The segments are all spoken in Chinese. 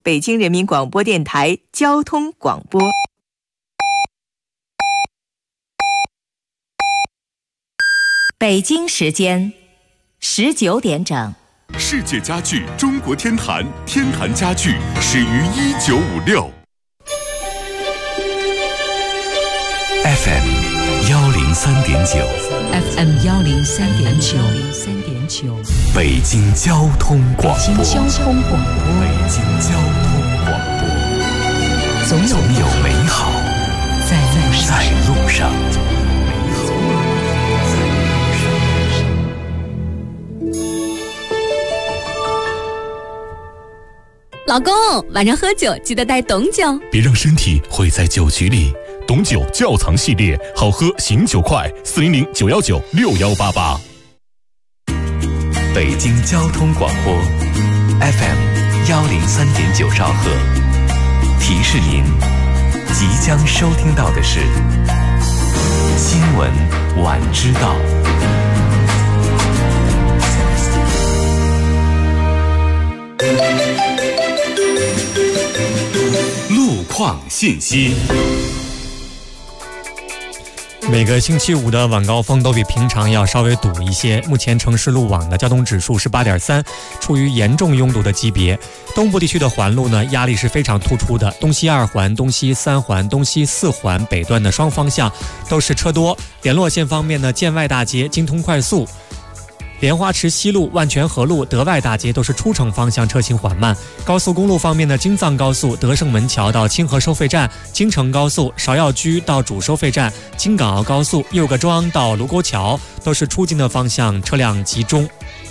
北京人民广播电台交通广播。北京时间19点整。 世界家具中国天坛，天坛家具始于1956。FM 103.9 FM 103.9 北京交通广播。 北京交通广播。 北京交通广播。总有美好在路上。 老公，晚上喝酒记得带董酒， 别让身体毁在酒局里。董酒窖藏系列，好喝醒酒快，400-919-6188。北京交通广播 FM 103.9兆赫，提示您即将收听到的是新闻晚知道。路况信息。 每个星期五的晚高峰都比平常要稍微堵一些。目前城市路网的交通指数是8.3，处于严重拥堵的级别。东部地区的环路呢，压力是非常突出的。东西2环、东西3环、东西4环北段的双方向都是车多。联络线方面呢，建外大街、京通快速、莲花池西路、万泉河路、德外大街都是出城方向车行缓慢。高速公路方面呢，京藏高速德胜门桥到清河收费站，京承高速芍药居到主收费站，京港澳高速右各庄到卢沟桥都是出京的方向车辆集中。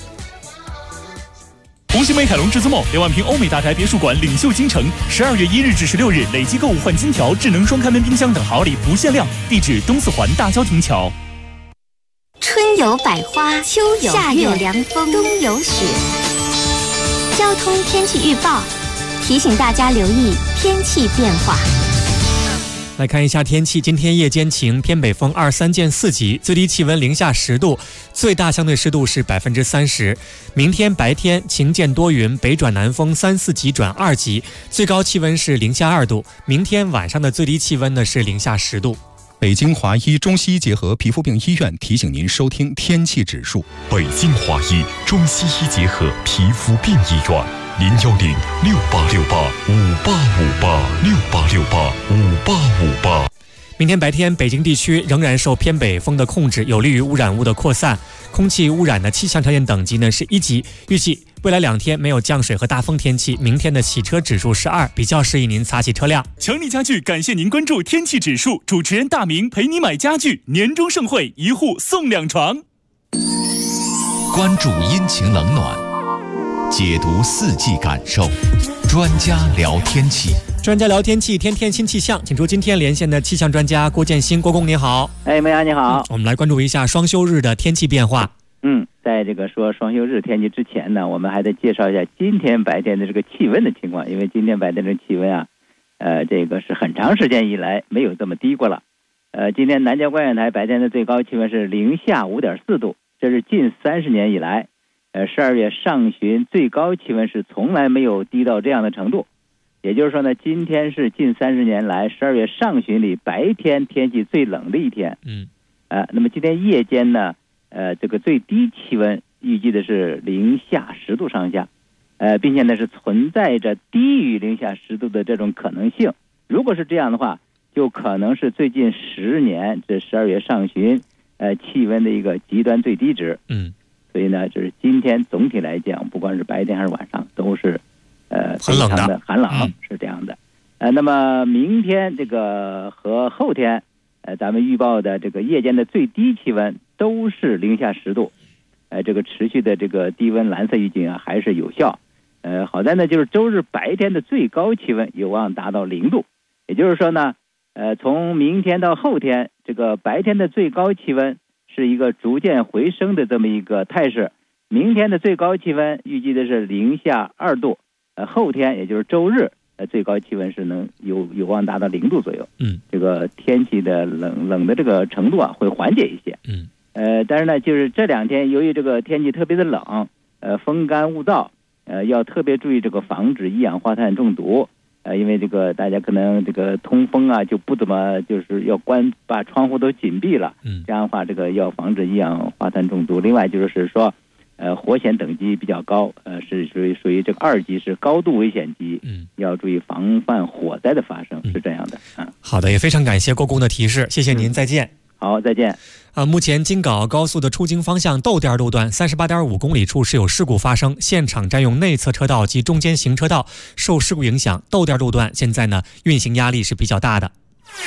红星美凯龙至尊梦6万平欧美大宅别墅馆领袖京城，12月1日至16日累计购物换金条、智能双开门冰箱等好礼不限量。地址东4环大郊亭桥。 春有百花，秋有夏有凉风，冬有雪。交通天气预报提醒大家留意天气变化。 来看一下天气，今天夜间晴，偏北风2、3见4级，最低气温零下10度，最大相对湿度是30%。明天白天晴见多云，北转南风3、4级转2级，最高气温是零下2度。明天晚上的最低气温呢是零下10度。 北京华医中西医结合皮肤病医院提醒您收听天气指数。 北京华医中西医结合皮肤病医院，010-6868-5858，6868-5858。 明天白天，北京地区仍然受偏北风的控制，有利于污染物的扩散。空气污染的气象条件等级呢是1级，预计未来2天没有降水和大风天气。明天的洗车指数是2，比较适宜您擦洗车辆。 强力家具感谢您关注天气指数，主持人大明陪你买家具，年终盛会1户送2床。 关注阴晴冷暖，解读4季感受，专家聊天气。 专家聊天气，天天新气象，请出今天连线的气象专家郭建新，郭工你好。 梅阳你好。 我们来关注一下双休日的天气变化。 在这个说双休日天气之前呢，我们还得介绍一下今天白天的这个气温的情况，因为今天白天这个气温啊，这个是很长时间以来没有这么低过了。今天南郊观远台白天的最高气温是零下5.4度，这是近30年以来，12月上旬最高气温是从来没有低到这样的程度。也就是说呢，今天是近30年来12月上旬里白天天气最冷的一天。那么今天夜间呢，这个最低气温预计的是零下10度上下，并且呢是存在着低于零下10度的这种可能性。如果是这样的话，就可能是最近10年这12月上旬气温的一个极端最低值。所以呢，就是今天总体来讲，不管是白天还是晚上，都是非常的寒冷，是这样的。那么明天这个和后天，咱们预报的这个夜间的最低气温都是零下10度，这个持续的这个低温蓝色预警啊还是有效。好在呢，就是周日白天的最高气温有望达到0度，也就是说呢，从明天到后天，这个白天的最高气温是一个逐渐回升的这么一个态势。明天的最高气温预计的是零下2度，后天也就是周日，最高气温是能有望达到0度左右。这个天气的冷的这个程度啊会缓解一些。但是呢，就是这2天由于这个天气特别的冷，风干物燥， 要特别注意这个防止一氧化碳中毒。因为这个大家可能这个通风啊就不怎么，就是要把窗户都紧闭了，这样的话这个要防止一氧化碳中毒。另外就是说，火险等级比较高，是属于这个2级，是高度危险级，要注意防范火灾的发生，是这样的。 好的，也非常感谢郭工的提示，谢谢您，再见。 好，再见。 目前京港澳高速的出京方向窦店路段38.5公里处是有事故发生，现场占用内侧车道及中间行车道，受事故影响，窦店路段现在呢运行压力是比较大的。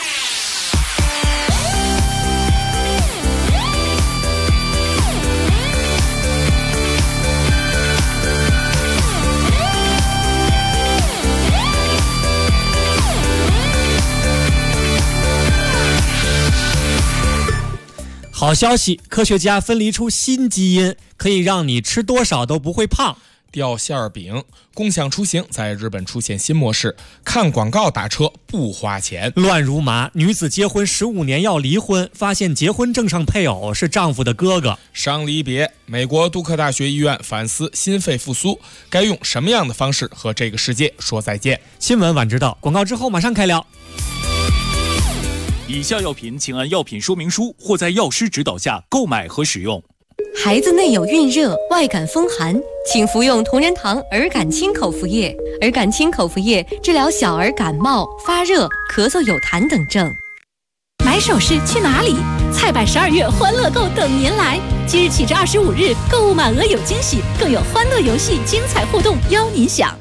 好消息，科学家分离出新基因，可以让你吃多少都不会胖。 吊馅饼，共享出行在日本出现新模式，看广告打车不花钱。 乱如麻，女子结婚15年要离婚，发现结婚证上配偶是丈夫的哥哥。 伤离别，美国杜克大学医院反思心肺复苏，该用什么样的方式和这个世界说再见？ 新闻晚知道，广告之后马上开聊。 以下药品请按药品说明书或在药师指导下购买和使用。 孩子内有孕热、外感风寒，请服用同仁堂儿感清口服液。儿感清口服液治疗小儿感冒、发热、咳嗽有痰等症。 买首饰去哪里？菜百12月欢乐购等您来！即日起至25日，购物满额有惊喜，更有欢乐游戏、精彩互动邀您享。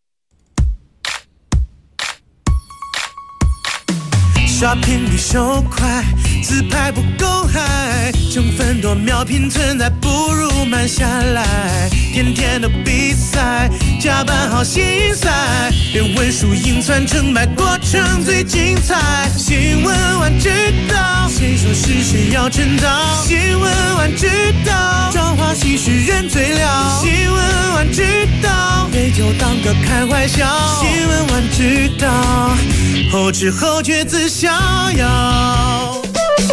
刷屏率手快，自拍不够嗨，成分多秒拼存在，不如慢下来。天天的比赛，加班好心塞，连文书印传成败，过程最精彩。新闻晚知道，谁说是谁要称道？新闻晚知道，朝花夕拾人最了。新闻晚知道，对就当个开怀笑。新闻晚知道，后知后觉自逍遥。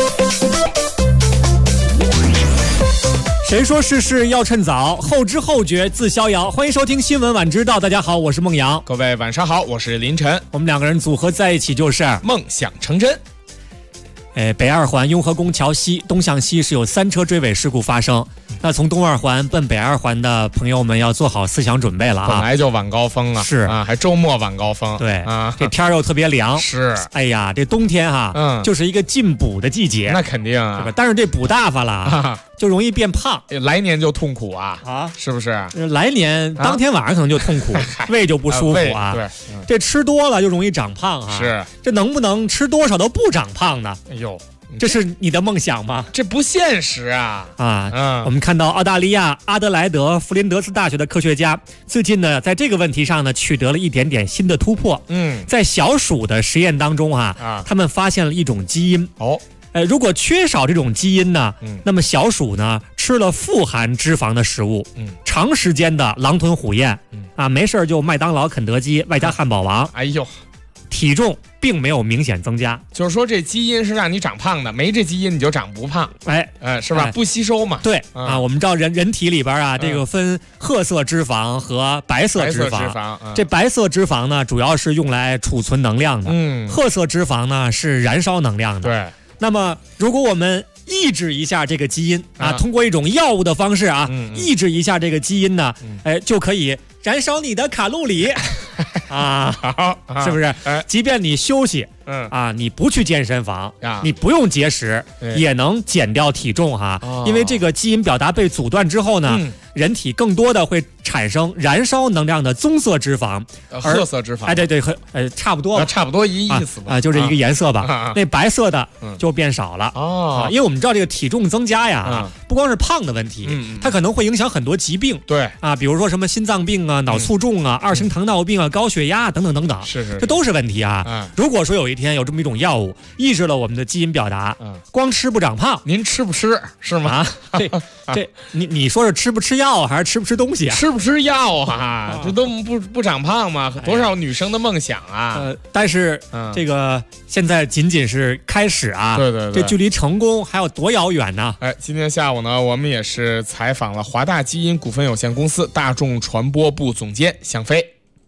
谁说事事要趁早，后知后觉自逍遥。欢迎收听新闻晚知道，大家好，我是孟阳。 各位晚上好，我是林晨。 我们两个人组合在一起就是梦想成真。 北二环雍和宫桥西东向西是有3车追尾事故发生。那从东二环奔北二环的朋友们要做好思想准备了啊！ 本来就晚高峰啊， 是啊，还周末晚高峰。 对啊， 这天又特别凉。 是， 哎呀，这冬天哈，就是一个进补的季节。 那肯定啊， 是吧？但是这补大发了，就容易变胖。 来年就痛苦啊，是不是？ 来年当天晚上可能就痛苦，胃就不舒服啊。 对， 这吃多了就容易长胖啊。 是， 这能不能吃多少都不长胖呢？ 哎呦。 这是你的梦想吗？ 这不现实啊！ 我们看到澳大利亚阿德莱德弗林德斯大学的科学家最近呢，在这个问题上呢，取得了一点点新的突破。在小鼠的实验当中他们发现了一种基因。如果缺少这种基因呢，那么小鼠呢吃了富含脂肪的食物，长时间的狼吞虎咽，没事就麦当劳、肯德基外加汉堡王。 哎呦， 体重并没有明显增加， 就是说这基因是让你长胖的，没这基因你就长不胖，是吧？不吸收嘛。 对我们知道人体里边这个分褐色脂肪和白色脂肪。这白色脂肪呢，主要是用来储存能量的，褐色脂肪呢是燃烧能量的。 对， 那么如果我们抑制一下这个基因通过一种药物的方式抑制一下这个基因呢，就可以燃烧你的卡路里。是不是？即便你休息，你不去健身房，你不用节食，也能减掉体重因为这个基因表达被阻断之后呢，人体更多的会产生燃烧能量的棕色脂肪， 褐色脂肪。 对，差不多， 差不多一意思吧， 就这一个颜色吧。那白色的就变少了因为我们知道这个体重增加呀，不光是胖的问题，它可能会影响很多疾病。 对比如说什么心脏病脑卒中2型糖尿病高血压等等等等， 是， 这都是问题如果说有一天有这么一种药物抑制了我们的基因表达，光吃不长胖， 您吃不吃是吗？ 这你说是吃不吃药药还是吃不吃东西啊？ 吃不吃药啊？这都不长胖吗？多少女生的梦想啊！ 但是这个现在仅仅是开始啊， 对对对， 这距离成功还有多遥远呢？ 今天下午呢，我们也是采访了华大基因股份有限公司大众传播部总监向飞。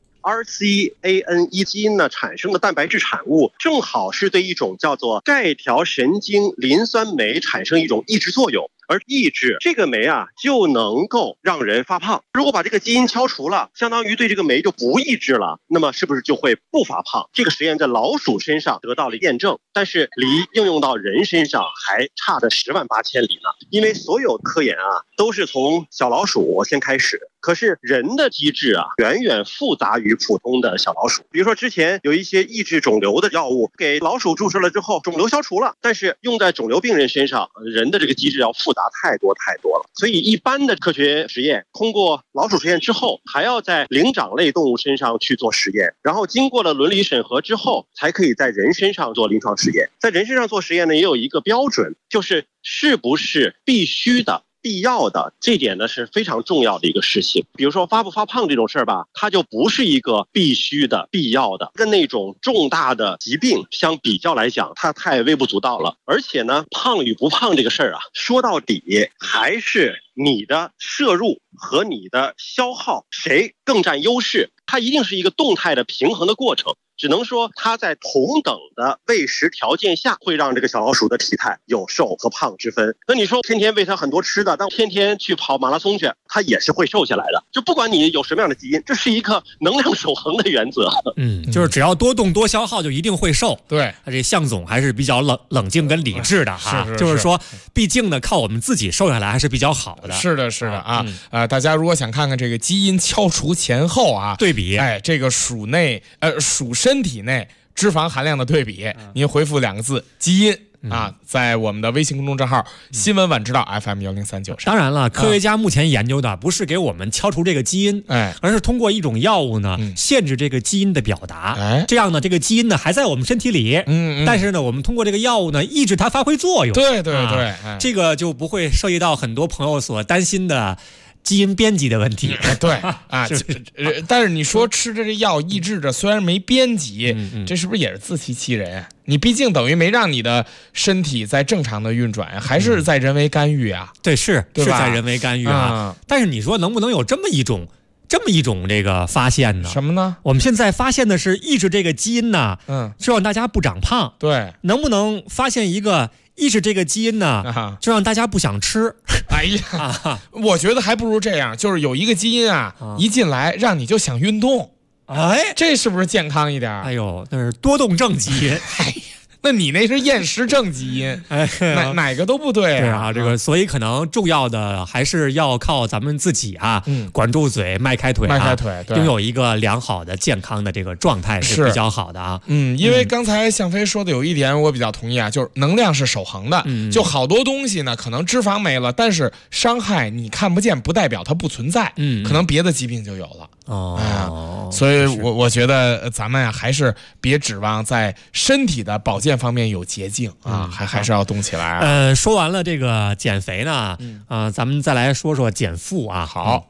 RCANE 基因呢产生的蛋白质产物，正好是对一种叫做钙条神经磷酸酶产生一种抑制作用。而抑制这个酶啊，就能够让人发胖。如果把这个基因敲除了，相当于对这个酶就不抑制了，那么是不是就会不发胖？这个实验在老鼠身上得到了验证，但是离应用到人身上还差着10万8千里呢。因为所有科研啊，都是从小老鼠先开始。可是人的机制啊，远远复杂于普通的小老鼠。比如说之前有一些抑制肿瘤的药物，给老鼠注射了之后，肿瘤消除了，但是用在肿瘤病人身上，人的这个机制要复杂太多了。所以一般的科学实验，通过老鼠实验之后，还要在灵长类动物身上去做实验，然后经过了伦理审核之后，才可以在人身上做临床实验。在人身上做实验呢，也有一个标准，就是是不是必须的、必要的，这点呢是非常重要的一个事情。比如说发不发胖这种事儿吧，它就不是一个必须的、必要的，跟那种重大的疾病相比较来讲，它太微不足道了。而且呢，胖与不胖这个事儿啊，说到底还是你的摄入和你的消耗谁更占优势，它一定是一个动态的平衡的过程。只能说它在同等的喂食条件下，会让这个小老鼠的体态有瘦和胖之分。那你说天天喂它很多吃的，但天天去跑马拉松去，它也是会瘦下来的。就不管你有什么样的基因，这是一个能量守恒的原则。 就是只要多动多消耗，就一定会瘦。 对， 这向总还是比较冷静跟理智的哈。 是就是说，毕竟呢，靠我们自己瘦下来还是比较好的。 是的啊。大家如果想看看这个基因敲除前后啊对比， 这个鼠身体内脂肪含量的对比，您回复2个字基因啊，在我们的微信公众账号新闻晚知道 FM1039上。 当然了，科学家目前研究的不是给我们敲除这个基因，而是通过一种药物呢，限制这个基因的表达。这样呢，这个基因呢还在我们身体里，但是呢，我们通过这个药物呢，抑制它发挥作用。 对， 这个就不会涉及到很多朋友所担心的基因编辑的问题。 对啊，但是你说吃着这药抑制着，虽然没编辑，这是不是也是自欺欺人？你毕竟等于没让你的身体在正常的运转，还是在人为干预啊？ 对，是在人为干预啊。但是你说能不能有这么一种这个发现呢？ 什么呢？ 我们现在发现的是抑制这个基因呢，就让大家不长胖。 对， 能不能发现一个抑制这个基因呢，就让大家不想吃？ 哎呀，我觉得还不如这样，就是有一个基因啊，一进来让你就想运动。这是不是健康一点？ 哎呦，那是多动症基因。 那你那是厌食症基因，哪个都不对啊！ 这个所以可能重要的还是要靠咱们自己啊，管住嘴，迈开腿，拥有一个良好的健康的这个状态是比较好的啊。 因为刚才向飞说的有一点我比较同意啊，就是能量是守恒的，就好多东西呢，可能脂肪没了，但是伤害你看不见，不代表它不存在，可能别的疾病就有了。所以我觉得咱们还是别指望在身体的保健方面有捷径啊，还是要动起来。 说完了这个减肥呢，咱们再来说说减负啊。 好，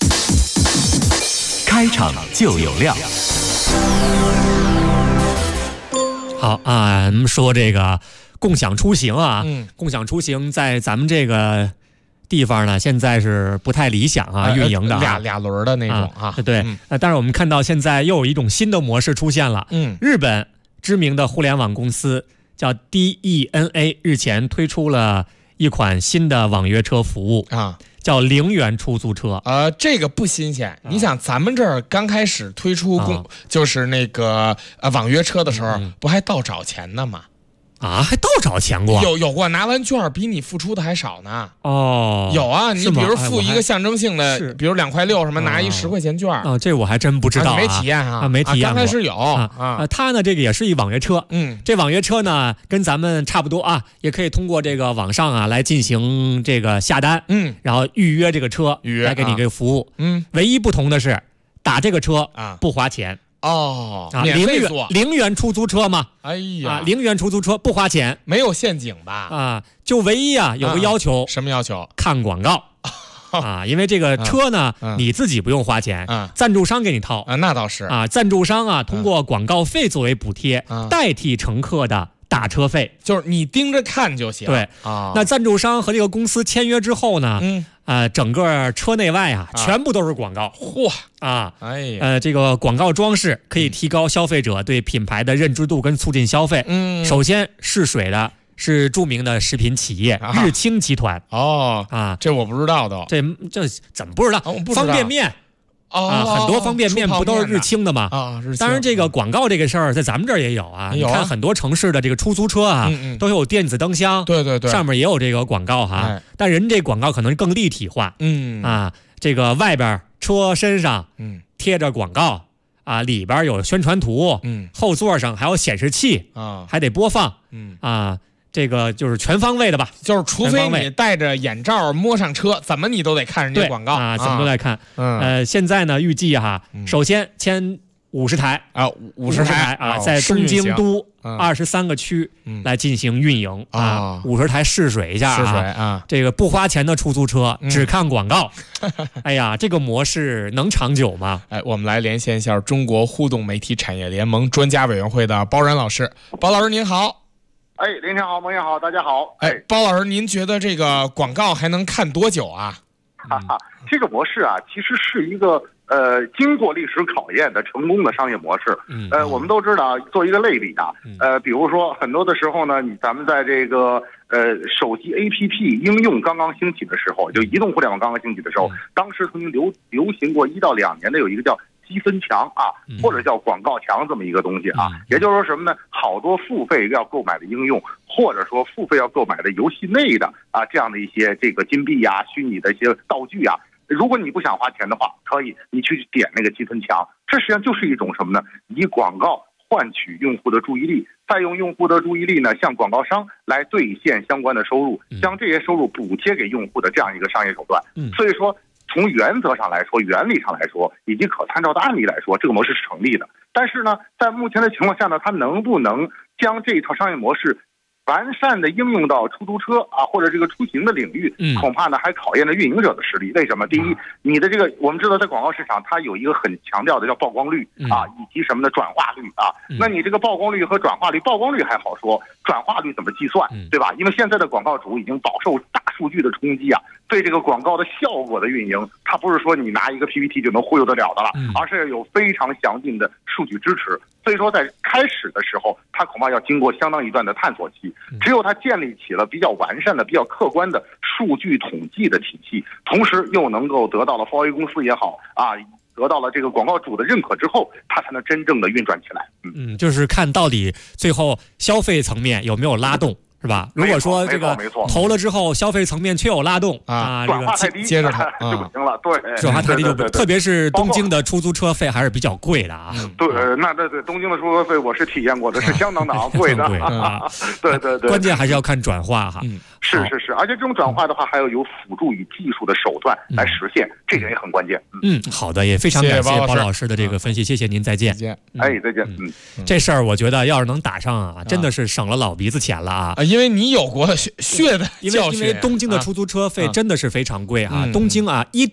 开场就有料。 好啊，咱们说这个共享出行啊，共享出行在咱们这个地方呢，现在是不太理想啊，运营的俩轮的那种啊。 对，但是我们看到现在又有一种新的模式出现了。日本知名的互联网公司叫 DENA 日前推出了一款新的网约车服务啊，叫0元出租车。 这个不新鲜。你想咱们这儿刚开始推出就是那个网约车的时候，不还倒找钱呢吗？ 还倒找钱过？ 有过，拿完券比你付出的还少呢。 有啊，你比如付一个象征性的，比如2.6块什么，拿一10块钱券。 这我还真不知道， 没体验啊， 没体验过。 刚开始有它呢这个也是一网约车，这网约车呢跟咱们差不多啊，也可以通过这个网上啊来进行这个下单，然后预约这个车，来给你个服务，唯一不同的是打这个车不花钱。 免费坐 0元出租车嘛？ 哎呀 ，0元出租车不花钱， 没有陷阱吧？ 就唯一有个要求， 什么要求？ 看广告。 啊，因为这个车呢，你自己不用花钱，赞助商给你掏啊，那倒是啊，赞助商啊，通过广告费作为补贴，代替乘客的打车费， 就是你盯着看就行。 对啊， 那赞助商和这个公司签约之后呢，整个车内外啊，全部都是广告。 嚯啊， 哎呀， 这个广告装饰可以提高消费者对品牌的认知度跟促进消费。首先试水的是著名的食品企业日清集团。 哦啊，这我不知道的。 这怎么不知道？方便面。很多方便面不都是日清的吗？当然这个广告这个事儿在咱们这儿也有啊。你看很多城市的这个出租车啊，都有电子灯箱， 对， 上面也有这个广告哈。但人这广告可能更立体化。这个外边车身上贴着广告啊，里边有宣传图，后座上还有显示器啊，还得播放这个就是全方位的吧， 就是除非你戴着眼罩摸上车，怎么你都得看人家广告啊，怎么都得看。现在呢，预计首先签50台啊，50台啊，在东京都23个区来进行运营啊，50台试水一下啊，这个不花钱的出租车，只看广告。哎呀，这个模式能长久吗？ 我们来连线一下中国互动媒体产业联盟专家委员会的包然老师。包老师您好。 林晨好，孟燕好，大家好。 包老师，您觉得这个广告还能看多久啊？ 这个模式啊，其实是一个经过历史考验的成功的商业模式。我们都知道，做一个类比啊，比如说很多的时候呢，咱们在这个手机 APP 应用刚刚兴起的时候，就移动互联网刚刚兴起的时候，当时曾经流行过1到2年的有一个叫积分墙啊，或者叫广告墙这么一个东西啊，也就是说什么呢？好多付费要购买的应用，或者说付费要购买的游戏内的这样的一些这个金币呀、虚拟的一些道具啊，如果你不想花钱的话，可以你去点那个积分墙，这实际上就是一种什么呢？以广告换取用户的注意力，再用用户的注意力呢，向广告商来兑现相关的收入，将这些收入补贴给用户的这样一个商业手段。所以说，从原则上来说，原理上来说，以及可参照的案例来说，这个模式是成立的。但是呢，在目前的情况下呢，它能不能将这一套商业模式完善的应用到出租车或者这个出行的领域，恐怕呢还考验着运营者的实力。为什么？第一，你的这个我们知道，在广告市场它有一个很强调的叫曝光率以及什么的转化率那你这个曝光率和转化率，曝光率还好说，转化率怎么计算，对吧？因为现在的广告主已经饱受大数据的冲击对这个广告的效果的运营，它不是说你拿一个 PPT 就能忽悠得了的了，而是有非常详尽的数据支持。所以说，在开始的时候，它恐怕要经过相当一段的探索期。只有它建立起了比较完善的、比较客观的数据统计的体系，同时又能够得到了华为公司也好得到了这个广告主的认可之后，它才能真正的运转起来。 就是看到底最后消费层面有没有拉动。是吧？如果说这个投了之后，消费层面确有拉动转化太低， 接着投就不行了。对， 转化太低就不，特别是东京的出租车费还是比较贵的对，那对东京的出租车费我是体验过的，是相当的昂贵的。对， 关键还是要看转化是，而且这种转化的话，还要有辅助与技术的手段来实现，这点也很关键。 好的，也非常感谢包老师的这个分析，谢谢您，再见。 再见。 这事儿我觉得要是能打上真的是省了老鼻子钱了因为你有过血的教训。 因为东京的出租车费真的是非常贵东京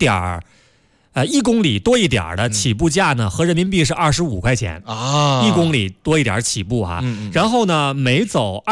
1公里多一点的起步价呢，合人民币是25块钱1公里多一点起步然后呢，每走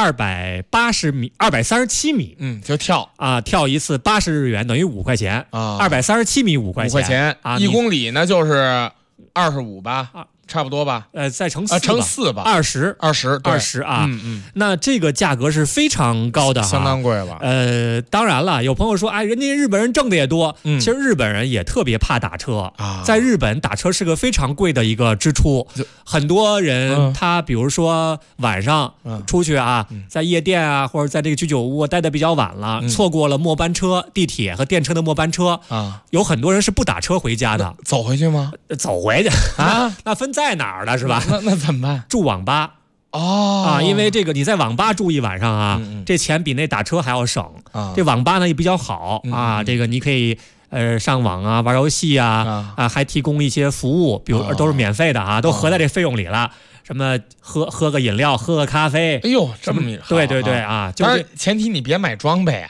237米， 就跳跳一次80日元，等于5块钱237米5块钱 1公里呢就是25吧。差不多吧， 再乘 4吧 ，20那这个价格是非常高的相当贵了。 当然了，有朋友说，人家日本人挣的也多，其实日本人也特别怕打车在日本打车是个非常贵的一个支出，很多人他比如说晚上出去在夜店或者在这个居酒屋待得比较晚了，错过了末班车、地铁和电车的末班车有很多人是不打车回家的， 走回去吗？ 走回去那分在哪儿了是吧？ 那怎么办？ 住网吧因为这个你在网吧住一晚上这钱比那打车还要省这网吧呢也比较好这个你可以上网玩游戏还提供一些服务，比如都是免费的都合在这费用里了。什么喝个饮料，喝个咖啡， 哎呦，这么对当然前提你别买装备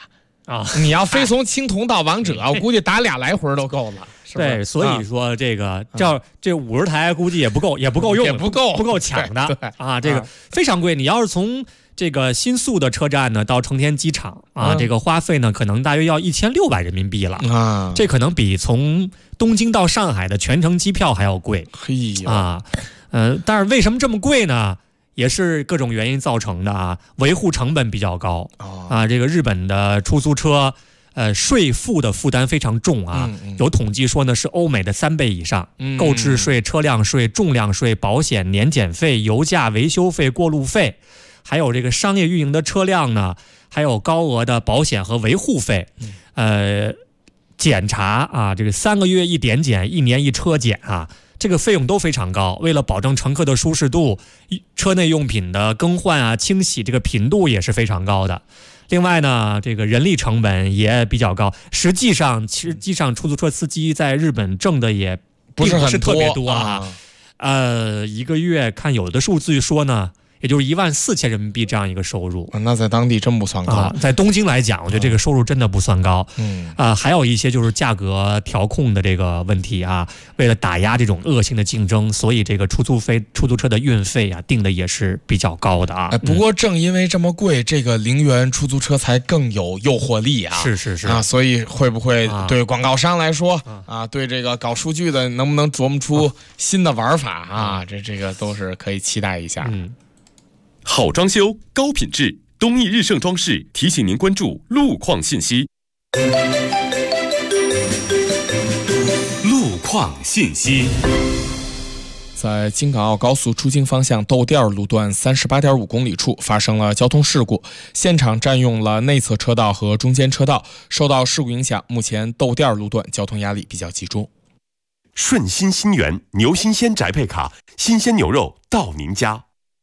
啊！你要非从青铜到王者，我估计打俩来回都够了。 对，所以说这个这50台估计也不够用， 也不够抢的啊！这个非常贵。你要是从这个新宿的车站呢到成田机场啊，这个花费呢可能大约要1600人民币了啊！这可能比从东京到上海的全程机票还要贵。 嘿啊，但是为什么这么贵呢？也是各种原因造成的啊，维护成本比较高啊。这个日本的出租车。税负的负担非常重啊，有统计说呢是欧美的3倍以上，购置税、车辆税、重量税、保险、年检费、油价、维修费、过路费，还有这个商业运营的车辆呢，还有高额的保险和维护费，检查啊，这个3个月一点检，1年一车检啊，这个费用都非常高。为了保证乘客的舒适度，车内用品的更换啊、清洗这个频度也是非常高的。另外呢，这个人力成本也比较高。实际上，出租车司机在日本挣的也不是特别多啊。一个月看有的数据说呢，也就是14000人民币这样一个收入。 那在当地真不算高啊。在东京来讲，我觉得这个收入真的不算高。还有一些就是价格调控的这个问题啊。为了打压这种恶性的竞争，所以这个出租车的运费啊定的也是比较高的啊。 不过正因为这么贵，这个零元出租车才更有诱惑力啊。 是啊，所以会不会对广告商来说啊，对这个搞数据的能不能琢磨出新的玩法啊？这个都是可以期待一下。 好装修，高品质，东义日盛装饰提醒您关注路况信息。路况信息。 在京港澳高速出京方向窦店路段38.5公里处发生了交通事故，现场占用了内侧车道和中间车道，受到事故影响，目前窦店路段交通压力比较集中。 顺心新源牛新鲜宅配卡，新鲜牛肉到您家。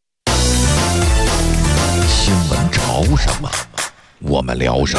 新闻潮什么，我们聊什么。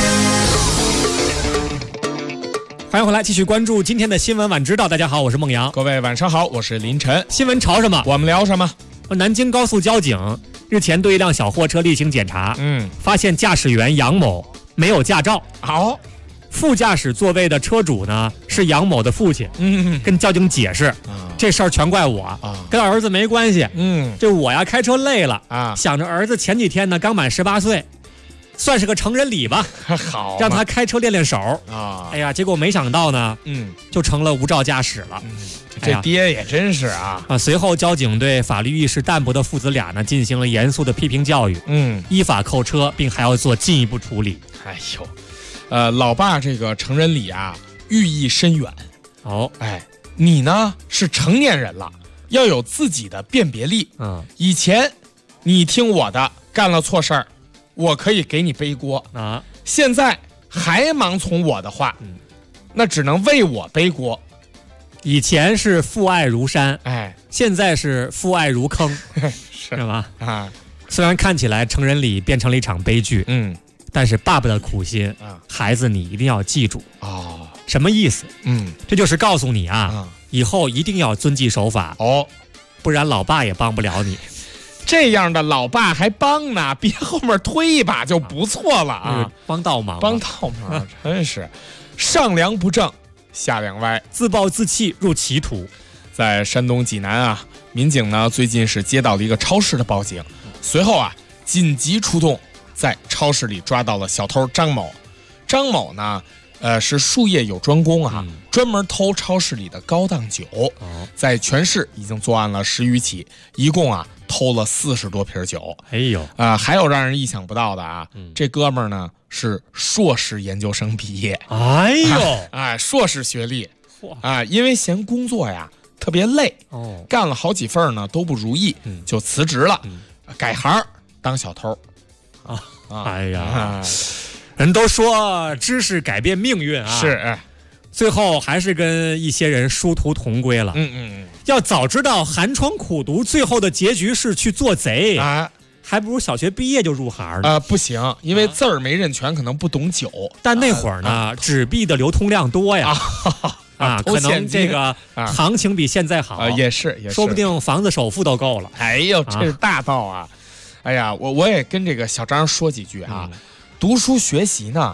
欢迎回来，继续关注今天的新闻晚知道。大家好，我是孟阳。 各位晚上好，我是林晨。 新闻潮什么， 我们聊什么？ 南京高速交警日前对一辆小货车例行检查，发现驾驶员杨某没有驾照。 好， 副驾驶座位的车主呢是杨某的父亲。跟交警解释，这事儿全怪我，跟儿子没关系。这我呀开车累了啊，想着儿子前几天呢刚满18岁。算是个成人礼吧， 好， 让他开车练练手啊！ 哎呀，结果没想到呢，就成了无照驾驶了。 这爹也真是啊！ 随后交警对法律意识淡薄的父子俩呢进行了严肃的批评教育，依法扣车，并还要做进一步处理。 哎呦，老爸这个成人礼啊，寓意深远。你呢是成年人了，要有自己的辨别力。以前你听我的，干了错事儿。我可以给你背锅啊！现在还盲从我的话，那只能为我背锅。 以前是父爱如山，现在是父爱如坑，是吧？啊，虽然看起来成人礼变成了一场悲剧，但是爸爸的苦心，孩子你一定要记住哦。什么意思？这就是告诉你啊，以后一定要遵纪守法哦，不然老爸也帮不了你。 这样的老爸还帮呢，别后面推一把就不错了啊！ 帮倒忙， 真是上梁不正下梁歪， 自暴自弃入歧途。 在山东济南啊，民警呢最近是接到了一个超市的报警，随后啊紧急出动，在超市里抓到了小偷张某。张某呢，是术业有专攻啊，专门偷超市里的高档酒，在全市已经作案了10余起，一共啊偷了40多瓶酒。 哎呦还有让人意想不到的啊，这哥们儿呢是硕士研究生毕业。 哎呦， 硕士学历啊，因为嫌工作呀特别累，干了好几份呢都不如意，就辞职了，改行当小偷。 哎呀。人都说知识改变命运啊， 是， 最后还是跟一些人殊途同归了。要早知道寒窗苦读最后的结局是去做贼啊，还不如小学毕业就入行呢。 不行，因为字儿没认全，可能不懂酒。 但那会儿呢，纸币的流通量多呀，可能这个行情比现在好。 也是， 说不定房子首付都够了。 哎呦，这是大道啊！哎呀，我也跟这个小张说几句啊。读书学习呢，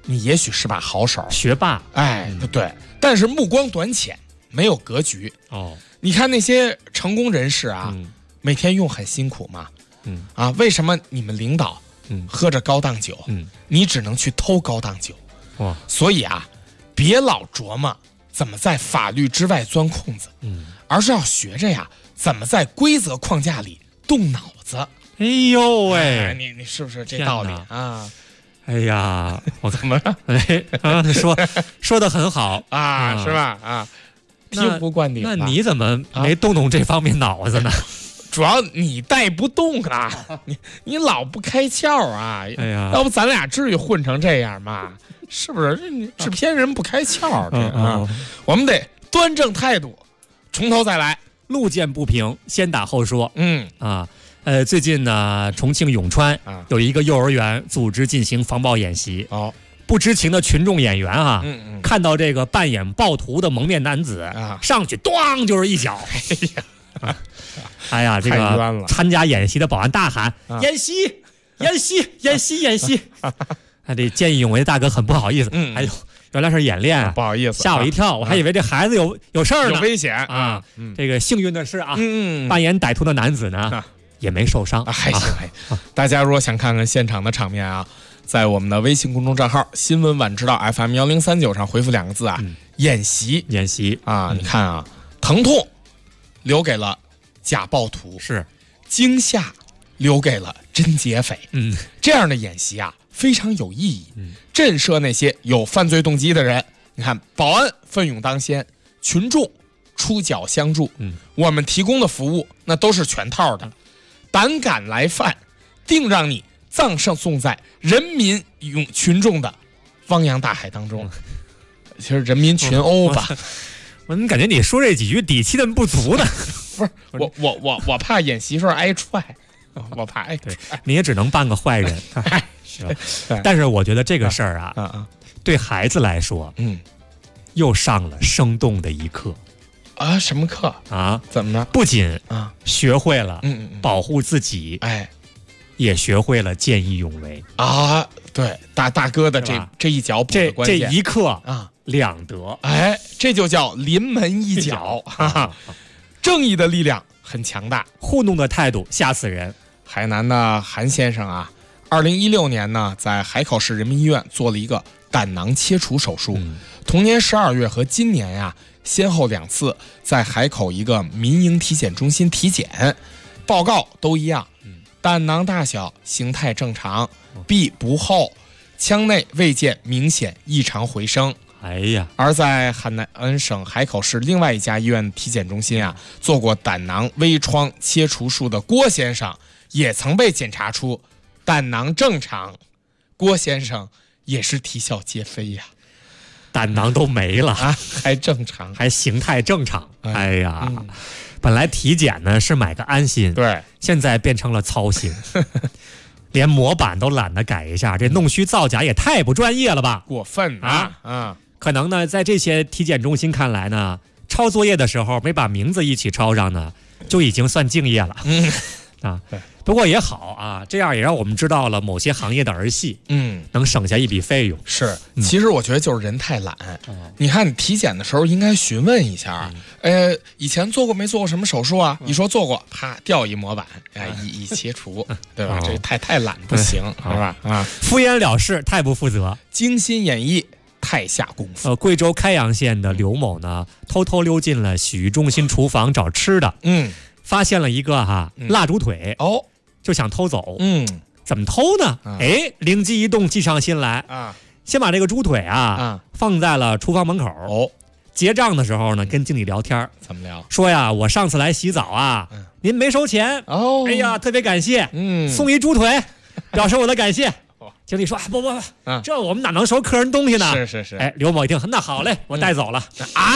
你也许是把好手， 学霸， 哎，对，但是目光短浅，没有格局。你看那些成功人士啊，每天用很辛苦嘛，为什么你们领导喝着高档酒，你只能去偷高档酒？所以啊，别老琢磨怎么在法律之外钻空子，而是要学着呀，怎么在规则框架里动脑子。 哎呦喂， 你是不是这道理啊？ 哎呀，我怎么了？ 说的很好啊，是吧？啊，醍醐灌顶。 那你怎么没动这方面脑子呢？ 主要你带不动啊，你老不开窍啊！ 哎呀， 要不咱俩至于混成这样吗？是不是？制片人不开窍，我们得端正态度，从头再来。 路见不平，先打后说。最近呢，重庆永川有一个幼儿园组织进行防暴演习。不知情的群众演员看到这个扮演暴徒的蒙面男子上去，咣就是一脚。哎呀，这个参加演习的保安大喊：“演习，演习，演习，演习！”这见义勇为的大哥很不好意思。哎呦，原来是演练， 不好意思， 吓我一跳，我还以为这孩子有事儿呢， 有危险啊。这个幸运的是扮演歹徒的男子呢也没受伤， 还行。大家如果想看看现场的场面啊，在我们的微信公众账号新闻晚知道 FM1039上回复2个字演习， 演习啊！你看啊，疼痛留给了假暴徒， 是惊吓留给了真劫匪。这样的演习啊非常有意义，震慑那些有犯罪动机的人。你看，保安奋勇当先，群众出脚相助，我们提供的服务那都是全套的。胆敢来犯，定让你葬送在人民群众的汪洋大海当中。其实人民群殴吧， 我怎么感觉你说这几句底气的不足呢？ 不是，我怕演习时候挨踹，我怕挨踹。 你也只能扮个坏人。但是我觉得这个事儿对孩子来说，又上了生动的一课。 什么课啊？ 怎么着？ 不仅学会了保护自己，也学会了见义勇为啊！对，大哥的这一脚补的关键， 这一课两得。 这就叫临门一脚。正义的力量很强大， 糊弄的态度吓死人。 海南的韩先生啊，2016年呢，在海口市人民医院做了一个胆囊切除手术。同年12月和今年呀，先后2次在海口一个民营体检中心体检，报告都一样，胆囊大小、形态正常，壁不厚，腔内未见明显异常回声。 哎呀！ 而在海南省海口市另外一家医院体检中心做过胆囊微创切除术的郭先生，也曾被检查出胆囊正常。郭先生也是啼笑皆非呀。 胆囊都没了还正常， 还形态正常。哎呀，本来体检呢是买个安心， 对， 现在变成了操心。连模板都懒得改一下，这弄虚造假也太不专业了吧？ 过分啊！ 可能呢，在这些体检中心看来呢，抄作业的时候没把名字一起抄上呢，就已经算敬业了。对。不过也好啊，这样也让我们知道了某些行业的儿戏，能省下一笔费用。 是，其实我觉得就是人太懒。你看，你体检的时候应该询问一下，以前做过没做过什么手术啊？一说做过，啪掉一模板，一切除，对吧？这太懒不行，是吧？ 敷衍了事，太不负责， 精心演绎，太下功夫。 贵州开阳县的刘某呢，偷偷溜进了洗浴中心厨房找吃的，发现了一个腊猪腿，就想偷走。怎么偷呢？灵机一动，计上心来先把这个猪腿放在了厨房门口。结账的时候呢，跟经理聊天。 怎么聊？ 说呀，我上次来洗澡您没收钱。哎呀，特别感谢，送一猪腿，表示我的感谢。经理说不，这我们哪能收客人东西呢？ 是。 刘某一听，那好嘞，我带走了。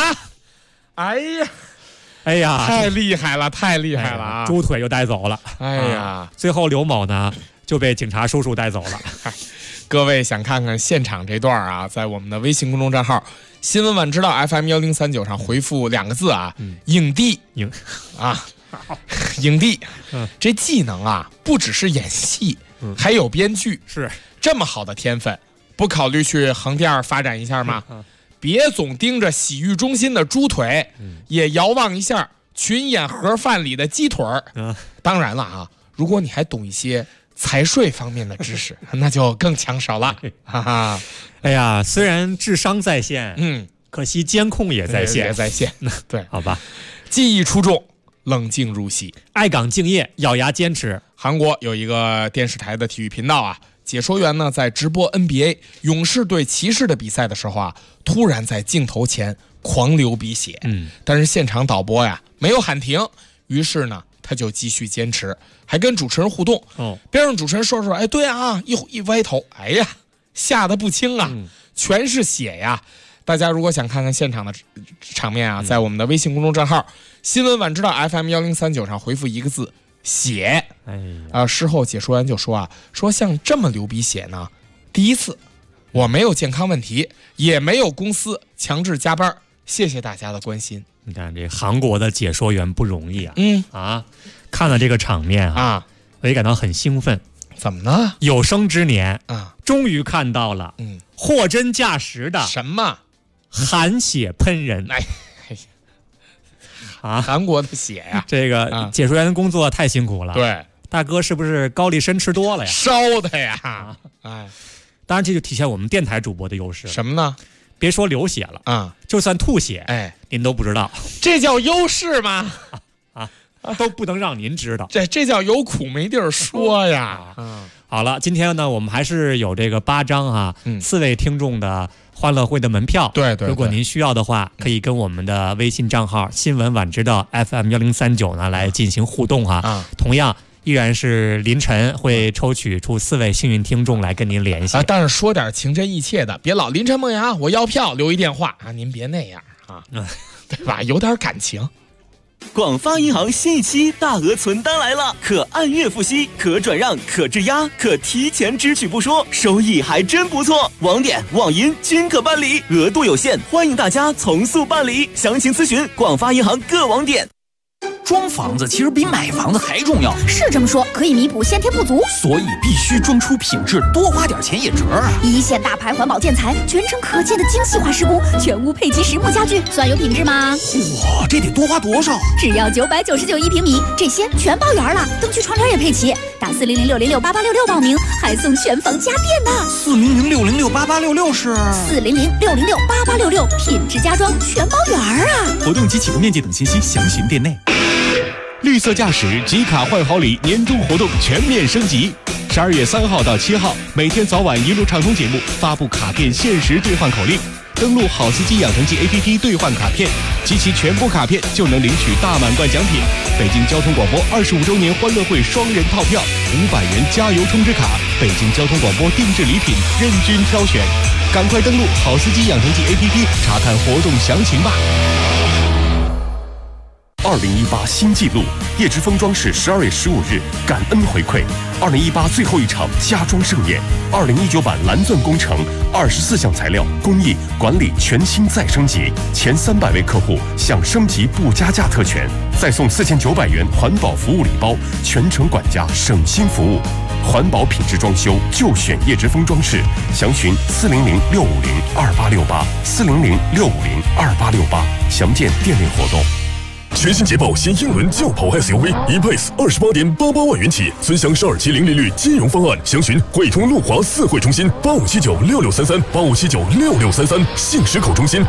哎呀， 太厉害了啊！ 猪腿又带走了。 哎呀， 最后刘某呢就被警察叔叔带走了。 各位想看看现场这段在我们的微信公众账号新闻晚知道 FM1039上回复2个字影帝影帝。这技能不只是演戏，还有编剧， 是这么好的天分， 不考虑去横店发展一下吗？别总盯着洗浴中心的猪腿，也遥望一下群演盒饭里的鸡腿儿。当然了啊，如果你还懂一些财税方面的知识，那就更抢手了。哈哈， 哎呀，虽然智商在线，可惜监控也在线， 对， 好吧。 技艺出众，冷静入戏， 爱岗敬业，咬牙坚持。 韩国有一个电视台的体育频道啊，解说员呢在直播 NBA 勇士对骑士的比赛的时候啊，突然在镜头前狂流鼻血。但是现场导播呀没有喊停，于是呢他就继续坚持，还跟主持人互动。边上主持人说，哎，对啊，一歪头，哎呀，吓得不轻啊，全是血呀。大家如果想看看现场的场面啊，在我们的微信公众账号新闻晚知道 FM1039 上回复一个字血。事后解说员就说说像这么流鼻血呢，第一次，我没有健康问题，也没有公司强制加班，谢谢大家的关心。 你看这韩国的解说员不容易啊！看了这个场面啊，我也感到很兴奋。 怎么呢？ 有生之年终于看到了货真价实的什么含血喷人。 韩国的血呀， 这个解说员的工作太辛苦了。 对， 大哥是不是高丽参吃多了呀？ 烧的呀！ 当然这就体现我们电台主播的优势。 什么呢？ 别说流血了就算吐血，您都不知道， 这叫优势吗？ 都不能让您知道， 这叫有苦没地儿说呀。 好了，今天呢，我们还是有这个8张4位听众的欢乐会的门票。 对， 如果您需要的话，可以跟我们的微信账号新闻晚知道 FM1039呢来进行互动同样依然是凌晨会抽取出4位幸运听众来跟您联系但是说点情真意切的，别老凌晨梦阳我要票留一电话您别那样对吧？有点感情。 广发银行新一期大额存单来了，可按月付息，可转让，可质押，可提前支取不说，收益还真不错。网点、网银均可办理，额度有限，欢迎大家从速办理。详情咨询广发银行各网点。 装房子其实比买房子还重要， 是这么说，可以弥补先天不足， 所以必须装出品质，多花点钱也值啊！ 一线大牌环保建材，全程可见的精细化施工，全屋配齐实木家具，算有品质吗？ 哇，这得多花多少？ 只要999一平米，这些全包圆了，灯具窗帘也配齐。打400-606-8866报名，还送全房家电呢。 400-606-8866是 400-606-8866，品质家装全包圆啊！ 活动及启动面积等信息详询店内。绿色驾驶集卡换好礼年终活动全面升级，12月3号到7号，每天早晚一路畅通节目发布卡片限时兑换口令，登录好司机养成记 APP 兑换卡片，集齐全部卡片就能领取大满贯奖品。北京交通广播25周年欢乐会双人套票，500元加油充值卡，北京交通广播定制礼品任君挑选，赶快登录好司机养成记 APP 查看活动详情吧。 2018新纪录，叶之峰装饰12月15日感恩回馈2018最后一场家装盛宴，2019版蓝钻工程24项材料工艺管理全新再升级，前300位客户享升级不加价特权，再送4900元环保服务礼包，全程管家省心服务，环保品质装修就选叶之峰装饰，详询400-650-2868，400-650-2868，详见店内活动。 全新捷豹新英伦轿跑 SUV E-Pace 28.88万元起，尊享12期0利率金融方案，详询汇通路华4汇中心85796633，85796633，信实口中心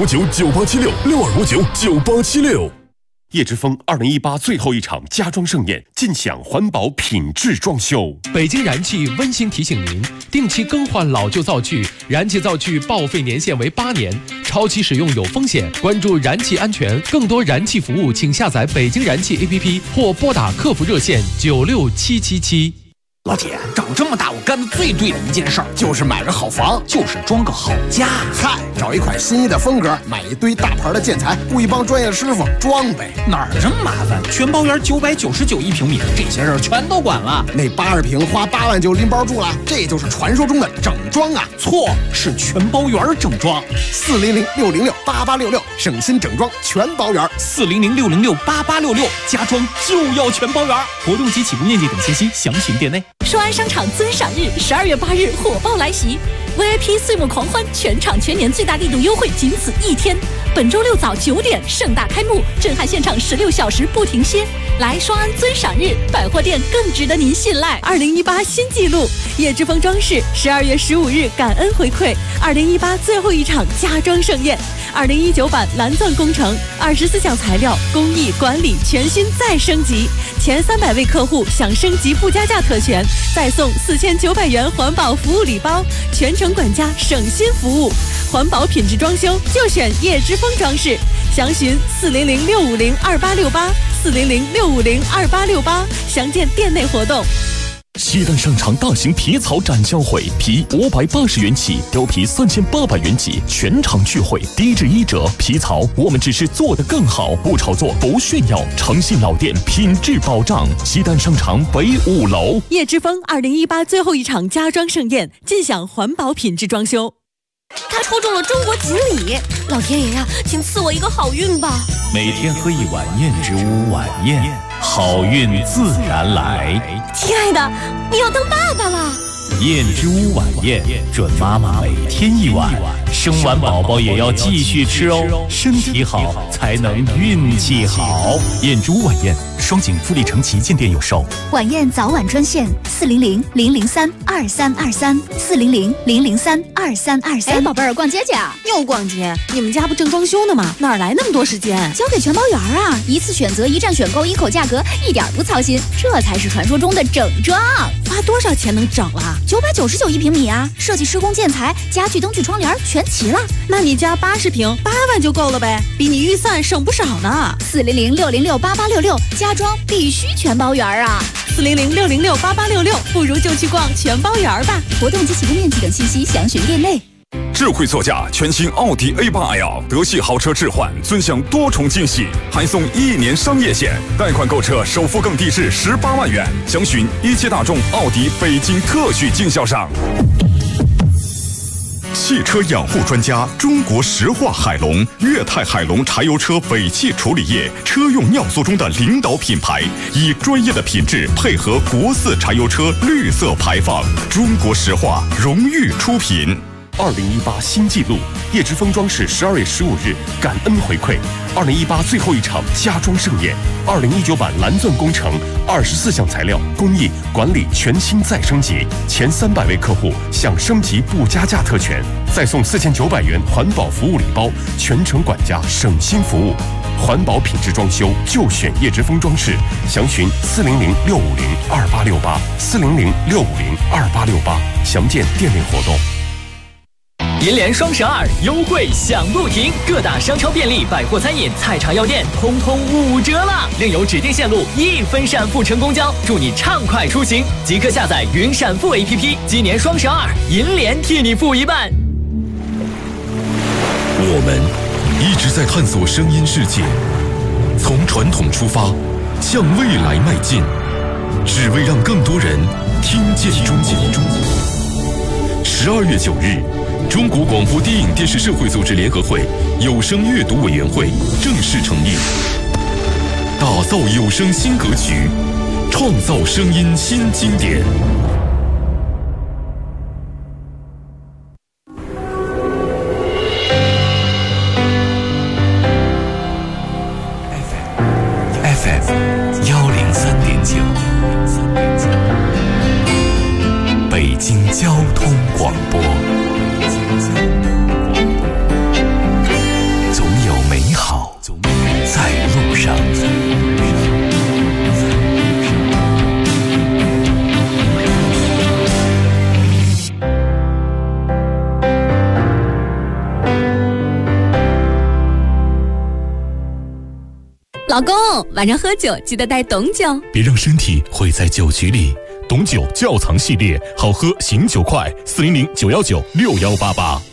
62599876，62599876。 叶之峰2018最后一场家装盛宴，尽享环保品质装修。 北京燃气温馨提醒您，定期更换老旧灶具，燃气灶具报废年限为8年，超期使用有风险。关注燃气安全，更多燃气服务，请下载北京燃气 APP 或拨打客服热线96777。 老铁，长这么大我干的最对的一件事儿，就是买个好房，就是装个好家。 嗨，找一款心仪的风格，买一堆大牌的建材，雇一帮专业师傅装呗。 哪儿这么麻烦？全包圆999一平米，这些事儿全都管了。 那82平花8万就拎包住了，这就是传说中的整装啊！ 错，是全包圆整装。 400-606-8866，省心整装全包圆。 400-606-8866，家装就要全包圆。活动及起步面积等信息详询店内。 双安商场尊赏日12月8日火爆来袭 ，VIP 岁末狂欢，全场全年最大力度优惠仅此一天。本周六早9点盛大开幕，震撼现场16小时不停歇。来双安尊赏日，百货店更值得您信赖。2018新纪录，叶之峰装饰12月15日感恩回馈，2018最后一场家装盛宴。2019版蓝钻工程，24项材料工艺管理全新再升级，前300位客户享升级不加价特权，再送4900元环保服务礼包，全程管家省心服务，环保品质装修就选叶之峰装饰，详询400-650-2868，400-650-2868，详见店内活动。 西单商场大型皮草展销会，皮580元起，貂皮3800元起，全场聚会，低至1折。皮草我们只是做得更好，不炒作，不炫耀，诚信老店，品质保障。西单商场北5楼。 叶之峰2018最后一场家装盛宴，尽享环保品质装修。 他抽中了中国锦鲤，老天爷呀，请赐我一个好运吧！ 每天喝一碗燕之屋晚宴，好运自然来。 亲爱的，你要当爸爸了！ 燕之屋晚宴，准妈妈每天一碗，生完宝宝也要继续吃哦，身体好才能运气好。燕之屋晚宴，双井富力城旗舰店有售。 晚宴早晚专线400-003-2323，400-003-2323。哎，宝贝儿，逛街去啊？ 又逛街？你们家不正装修呢吗？哪来那么多时间？ 交给全包园啊！一次选择，一站选购，一口价格，一点不操心，这才是传说中的整装。 花多少钱能整了 ？999一平米啊！设计、施工、建材、家具、灯具、窗帘全齐了。 那你家80平，8万就够了呗，比你预算省不少呢。 400-606-8866，家装必须全包园啊 ！400-606-8866，不如就去逛全包园吧。 活动及启动面积等信息详询店内。 智慧座驾，全新奥迪 A8L， 德系豪车置换，尊享多重惊喜，还送1年商业险，贷款购车首付更低至18万元。详询一汽大众奥迪北京特许经销商。汽车养护专家，中国石化海龙、粤泰海龙柴油车尾气处理液车用尿素中的领导品牌，以专业的品质配合国4柴油车绿色排放，中国石化荣誉出品。2018新纪录，叶之峰装饰12月15日感恩回馈2018最后一场家装盛宴，2019版蓝钻工程24项材料工艺管理全新再升级，前300位客户享升级不加价特权，再送4900元环保服务礼包，全程管家省心服务，环保品质装修就选叶之峰装饰，详询400-650-2868，400-650-2868，详见店内活动。 银联双12优惠享不停，各大商超便利、百货餐饮、菜场药店通通5折了，另有指定线路1分闪付乘公交，祝你畅快出行！即刻下载云闪付 APP， 今年双12，银联替你付一半。 我们一直在探索声音世界，从传统出发，向未来迈进，只为让更多人听见中国。12月9日。中国广播电影电视社会组织联合会有声阅读委员会正式成立，打造有声新格局，创造声音新经典。 FM 103.9，北京交通广播。总有美好在路上。 老公，晚上喝酒记得带董酒， 别让身体毁在酒局里。董酒窖藏系列，好喝醒酒快，400-919-6188。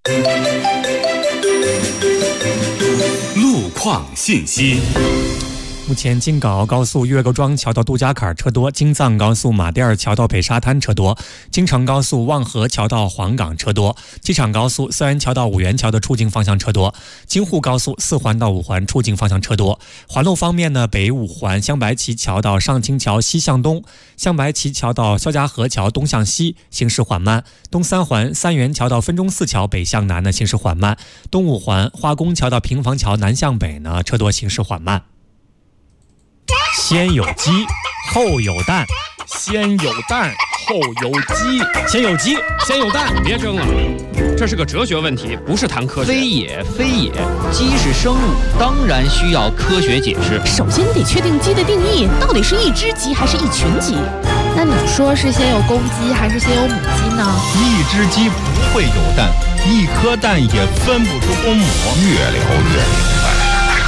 路况信息。 目前京港澳高速岳各庄桥到杜家坎车多，京藏高速马甸尔桥到北沙滩车多，京承高速望河桥到黄岗车多，机场高速四安桥到五元桥的出境方向车多，京沪高速四环到五环出境方向车多。环路方面呢，北五环香白旗桥到上清桥西向东，香白旗桥到肖家河桥东向西行驶缓慢，东三环三元桥到分钟寺桥北向南呢行驶缓慢，东五环花宫桥到平房桥南向北呢车多行驶缓慢。先有鸡，后有蛋。 先有蛋，后有鸡。 先有鸡，先有蛋。 别争了，这是个哲学问题，不是谈科学。 非也，非也，鸡是生物，当然需要科学解释。 首先得确定鸡的定义，到底是一只鸡还是一群鸡？ 那你说是先有公鸡还是先有母鸡呢？ 一只鸡不会有蛋，一颗蛋也分不出公母。 越聊越明白。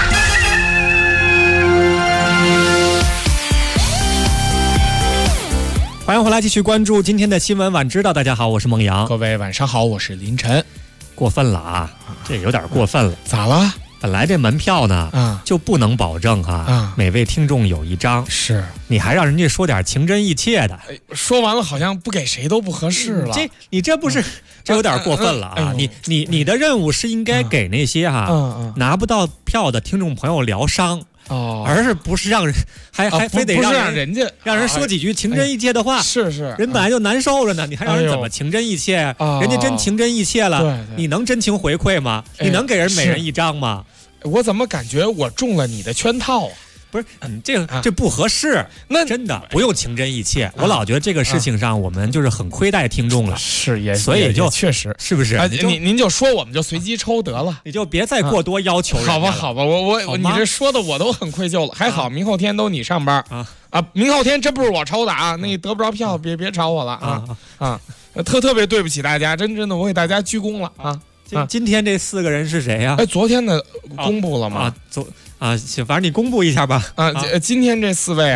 欢迎回来，继续关注今天的新闻晚知道。大家好，我是孟阳。 各位晚上好，我是林晨。 过分了啊，这有点过分了。 咋了？ 本来这门票呢，就不能保证每位听众有一张。 是， 你还让人家说点情真意切的， 说完了好像不给谁都不合适了。 你这不是，这有点过分了啊！你的任务是应该给那些拿不到票的听众朋友疗伤。而是不是让人还非得让人家让人说几句情真意切的话？ 是人本来就难受着呢，你还让人怎么情真意切？人家真情真意切了，你能真情回馈吗？你能给人每人一张吗？ 我怎么感觉我中了你的圈套啊？ 不是，这不合适。那真的不用情真意切。我老觉得这个事情上，我们就是很亏待听众了。 是也， 所以就确实是不是？ 您就说，我们就随机抽得了， 你就别再过多要求人了。 好吧，我你这说的我都很愧疚了。还好明后天都你上班啊，明后天真不是我抽的啊，那得不着票别找我了啊！特别对不起大家，真的我给大家鞠躬了啊！ 今天这4个人是谁呀？ 昨天的公布了吗？ 反正你公布一下吧。 今天这4位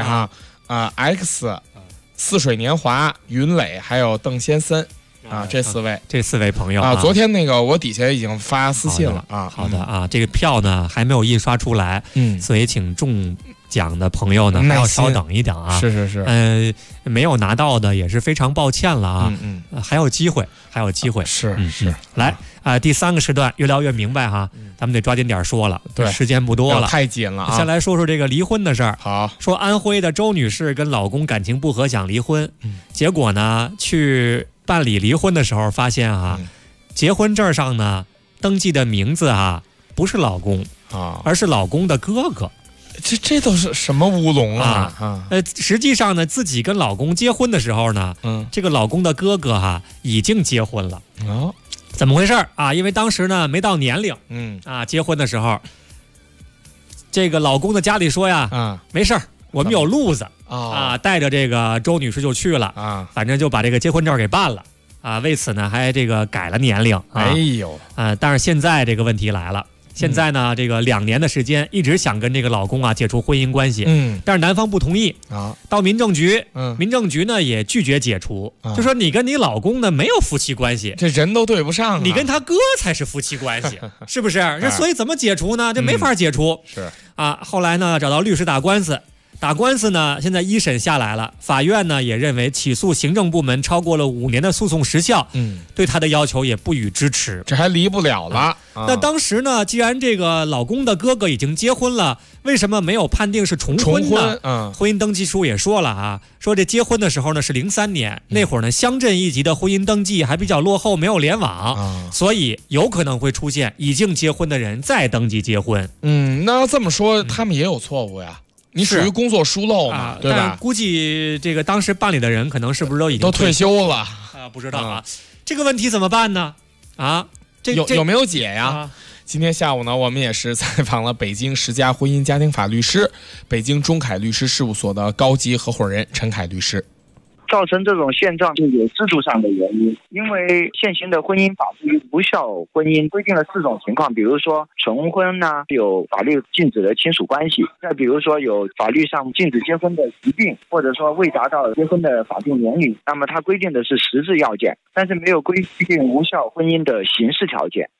X、似水年华、云磊还有邓先森这4位朋友昨天那个我底下已经发私信了好的这个票呢还没有印刷出来，所以请中奖的朋友呢还要稍等一等啊。 是没有拿到的也是非常抱歉了啊。还有机会。 是来第3个时段越聊越明白哈，咱们得抓紧点说了， 对， 时间不多了， 太紧了啊。 先来说说这个离婚的事儿。 好， 说安徽的周女士跟老公感情不和想离婚，结果呢去办理离婚的时候发现结婚证上呢登记的名字不是老公而是老公的哥哥。 这都是什么乌龙啊！ 实际上呢，自己跟老公结婚的时候呢，这个老公的哥哥已经结婚了。怎么回事啊？因为当时呢没到年龄，结婚的时候，这个老公的家里说呀，没事儿，我们有路子带着这个周女士就去了反正就把这个结婚证给办了为此呢还这个改了年龄。 哎呦但是现在这个问题来了。现在呢，这个2年的时间，一直想跟这个老公解除婚姻关系，但是男方不同意到民政局，民政局呢也拒绝解除，就说你跟你老公呢没有夫妻关系， 这人都对不上你跟他哥才是夫妻关系，是不是？所以怎么解除呢？这没法解除。 是后来呢找到律师打官司。打官司呢，现在1审下来了，法院呢也认为起诉行政部门超过了5年的诉讼时效，对他的要求也不予支持， 这还离不了了。 那当时呢，既然这个老公的哥哥已经结婚了，为什么没有判定是重婚呢？婚姻登记书也说了说这结婚的时候呢是03年，那会儿呢乡镇一级的婚姻登记还比较落后，没有联网，所以有可能会出现已经结婚的人再登记结婚。 那要这么说，他们也有错误呀。你属于工作疏漏嘛，对吧？ 估计这个当时办理的人可能是不是都已经退休了不知道这个问题怎么办呢？ 有没有解呀？今天下午呢，我们也是采访了北京10家婚姻家庭法律师、北京中凯律师事务所的高级合伙人陈凯律师。 造成这种现状是有制度上的原因，因为现行的婚姻法对于无效婚姻规定了4种情况，比如说重婚有法律禁止的亲属关系，再比如说有法律上禁止结婚的疾病，或者说未达到结婚的法定年龄，那么它规定的是实质要件，但是没有规定无效婚姻的形式条件。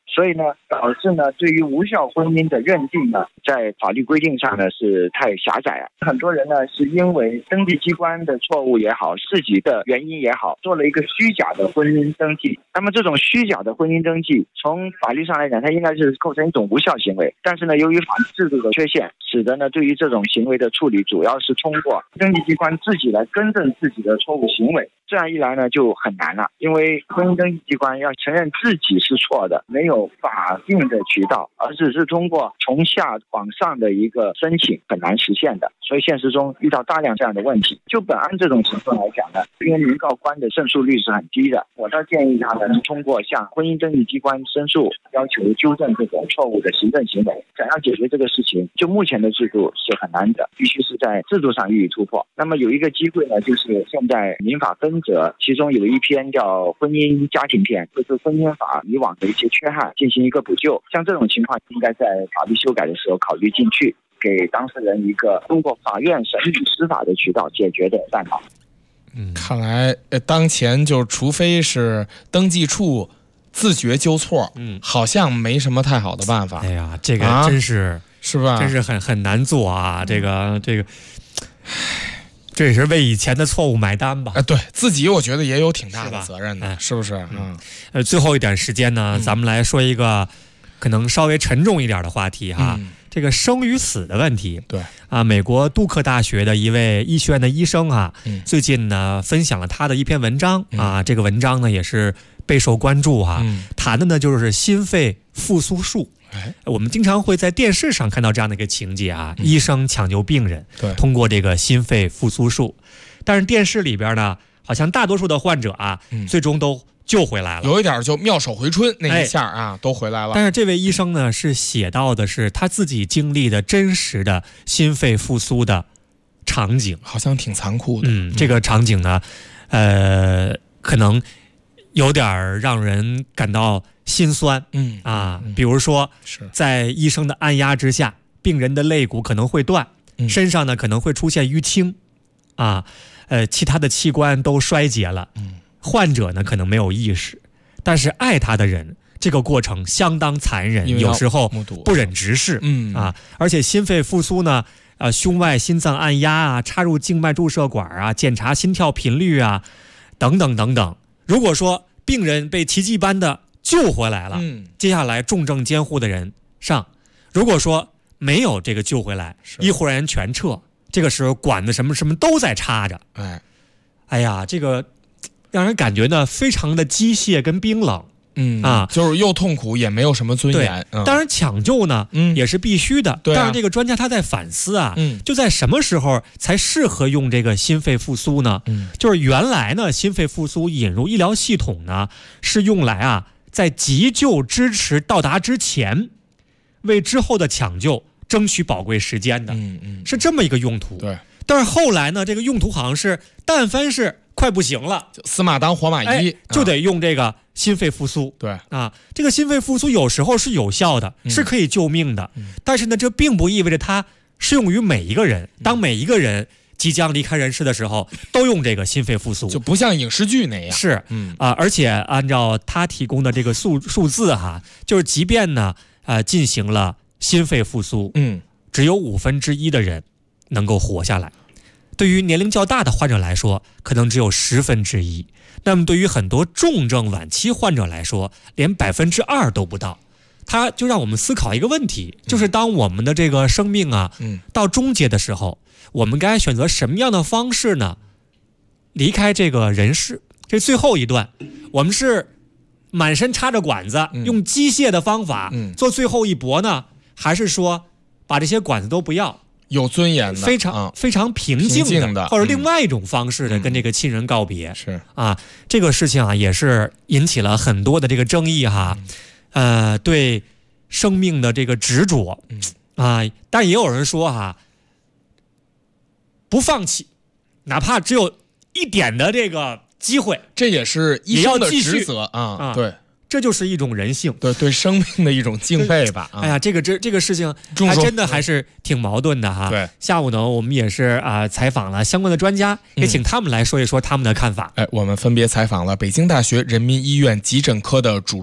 所以呢，导致呢对于无效婚姻的认定呢，在法律规定上呢是太狭窄了。很多人呢是因为登记机关的错误也好，自己的原因也好，做了一个虚假的婚姻登记。那么这种虚假的婚姻登记，从法律上来讲，它应该是构成一种无效行为。但是呢，由于法律制度的缺陷，使得呢对于这种行为的处理，主要是通过登记机关自己来更正自己的错误行为。这样一来呢就很难了，因为婚姻登记机关要承认自己是错的，没有法定的渠道，而只是通过从下往上的一个申请，很难实现的。所以现实中遇到大量这样的问题。就本案这种情况来讲呢，因为民告官的胜诉率是很低的，我倒建议他呢通过向婚姻登记机关申诉，要求纠正这种错误的行政行为。想要解决这个事情，就目前的制度是很难的，必须是在制度上予以突破。那么有一个机会呢，就是现在民法分则其中有一篇叫婚姻家庭篇，对婚姻法以往的一些缺憾进行一个补救。像这种情况应该在法律修改的时候考虑进去，给当事人一个通过法院审理司法的渠道解决的办法。 看来当前就除非是登记处自觉纠错，好像没什么太好的办法。 哎呀，这个真是、 是吧？ 真是很难做啊！这个，这也是为以前的错误买单吧？ 对自己，我觉得也有挺大的责任的，是不是？ 最后一点时间呢，咱们来说一个可能稍微沉重一点的话题哈。这个生与死的问题。 对啊，美国杜克大学的一位医学院的医生啊，最近呢分享了他的一篇文章啊，这个文章呢也是备受关注哈，谈的呢就是心肺复苏术。我们经常会在电视上看到这样的一个情节啊，医生抢救病人，通过这个心肺复苏术，但是电视里边呢，好像大多数的患者啊，最终都救回来了， 有一点就妙手回春那一下啊，都回来了。 但是这位医生呢，是写到的是他自己经历的真实的心肺复苏的场景， 好像挺残酷的。 这个场景呢，可能有点让人感到心酸。比如说在医生的按压之下，病人的肋骨可能会断，身上呢可能会出现淤青，其他的器官都衰竭了。患者呢可能没有意识，但是爱他的人，这个过程相当残忍，有时候不忍直视。而且心肺复苏呢，胸外心脏按压啊，插入静脉注射管啊，检查心跳频率啊，等等等等。如果说病人被奇迹般的救回来了，接下来重症监护的人上。如果说没有这个救回来，医护人员全撤，这个时候管子什么什么都在插着。哎呀，这个让人感觉呢非常的机械跟冰冷。 就是又痛苦也没有什么尊严。 当然抢救呢，也是必须的。但是这个专家他在反思啊，就在什么时候才适合用这个心肺复苏呢？就是原来呢，心肺复苏引入医疗系统呢，是用来在急救支持到达之前，为之后的抢救争取宝贵时间的。是这么一个用途。 对。 但是后来呢，这个用途好像是但凡是快不行了， 死马当活马医， 就得用这个心肺复苏。 对这个心肺复苏有时候是有效的，是可以救命的。但是呢，这并不意味着它适用于每一个人。当每一个人即将离开人世的时候，都用这个心肺复苏， 就不像影视剧那样。 是而且按照他提供的这个数字就是即便呢进行了心肺复苏，只有1/5的人能够活下来。对于年龄较大的患者来说，可能只有1/10。那么对于很多重症晚期患者来说，连2%都不到。他就让我们思考一个问题，就是当我们的这个生命到终结的时候，我们该选择什么样的方式呢？离开这个人世，这最后一段，我们是满身插着管子，用机械的方法做最后一搏呢，还是说把这些管子都不要？ 有尊严的， 非常平静的，或者另外一种方式的跟这个亲人告别。 是这个事情也是引起了很多的这个争议对生命的这个执着但也有人说不放弃，哪怕只有一点的这个机会， 这也是医生的职责对。 这就是一种人性， 对生命的一种敬佩吧。 哎呀，这个事情还真的还是挺矛盾的对， 下午呢，我们也是采访了相关的专家，也请他们来说一说他们的看法。 我们分别采访了北京大学人民医院急诊科的主任